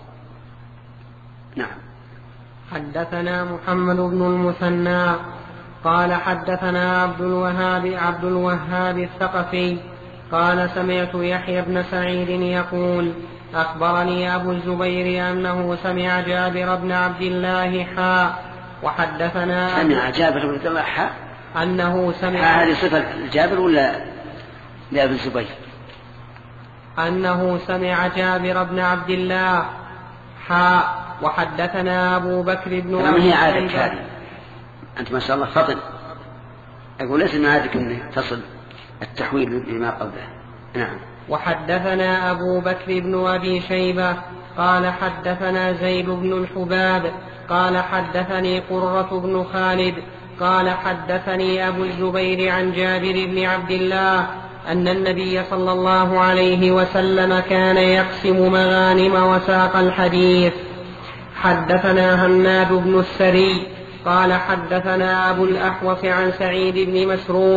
Speaker 1: نعم.
Speaker 3: حدثنا محمد بن المثنى قال حدثنا عبد الوهاب الثقفي قال: سمعت يحيى بن سعيد يقول: أخبرني أبو الزبير أنه سمع جابر بن عبد الله وحدثنا
Speaker 1: سمع جابر بن عبد الله
Speaker 3: أنه سمع.
Speaker 1: هذه صفة جابر ولا لأبي الزبير؟
Speaker 3: أنه سمع جابر بن عبد الله وحدثنا أبو بكر بن
Speaker 1: أبي شيبة. أنت ما شاء الله فطن. أقول ليس من عادك أن تصل التحويل لما قبله. نعم.
Speaker 3: وحدثنا أبو بكر بن أبي شيبة قال حدثنا زيد بن الحباب قال حدثني قرة بن خالد قال حدثني أبو الزبير عن جابر بن عبد الله أن النبي صلى الله عليه وسلم كان يقسم مغانم وساق الحديث. حدثنا هناد بن السري قال حدثنا أبو الأحوص عن سعيد بن مسروق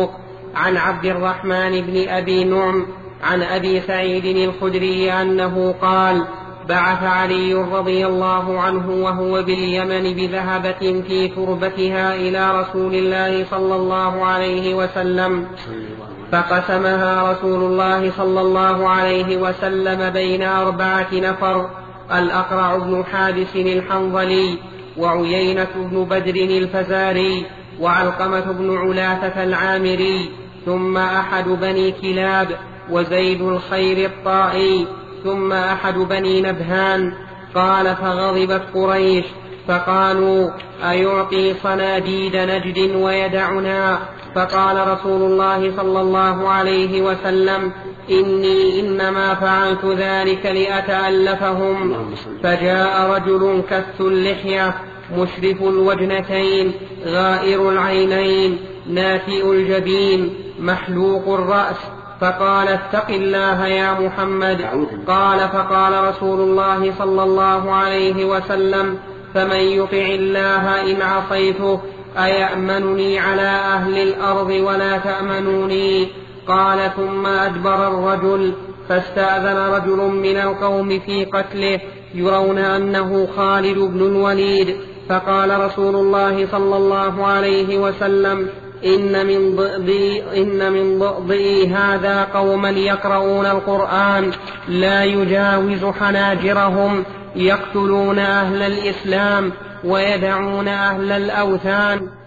Speaker 3: عن عبد الرحمن بن أبي نعم عن أبي سعيد الخدري أنه قال: بعث علي رضي الله عنه وهو باليمن بذهبة في تربتها إلى رسول الله صلى الله عليه وسلم، فقسمها رسول الله صلى الله عليه وسلم بين 4 نفر: الأقرع بن حابس الحنظلي، وعيينة بن بدر الفزاري، وعلقمة بن علاثة العامري، ثم أحد بني كلاب، وزيد الخير الطائي، ثم أحد بني نبهان. قال: فغضبت قريش فقالوا: أيعطي صناديد نجد ويدعنا؟ فقال رسول الله صلى الله عليه وسلم: إني إنما فعلت ذلك لأتألفهم. فجاء رجل كث اللحية مشرف الوجنتين غائر العينين ناتئ الجبين محلوق الرأس، فقال: اتق الله يا محمد. قال: فقال رسول الله صلى الله عليه وسلم: فمن يطع الله إن عصيته أيأمنني على أهل الأرض ولا تأمنوني؟ قال: ثم أدبر الرجل، فاستأذن رجل من القوم في قتله يرون أنه خالد بن الوليد، فقال رسول الله صلى الله عليه وسلم: إن من ضئضئي هذا قوما يقرؤون القرآن لا يجاوز حناجرهم، يقتلون أهل الإسلام ويدعون أهل الأوثان.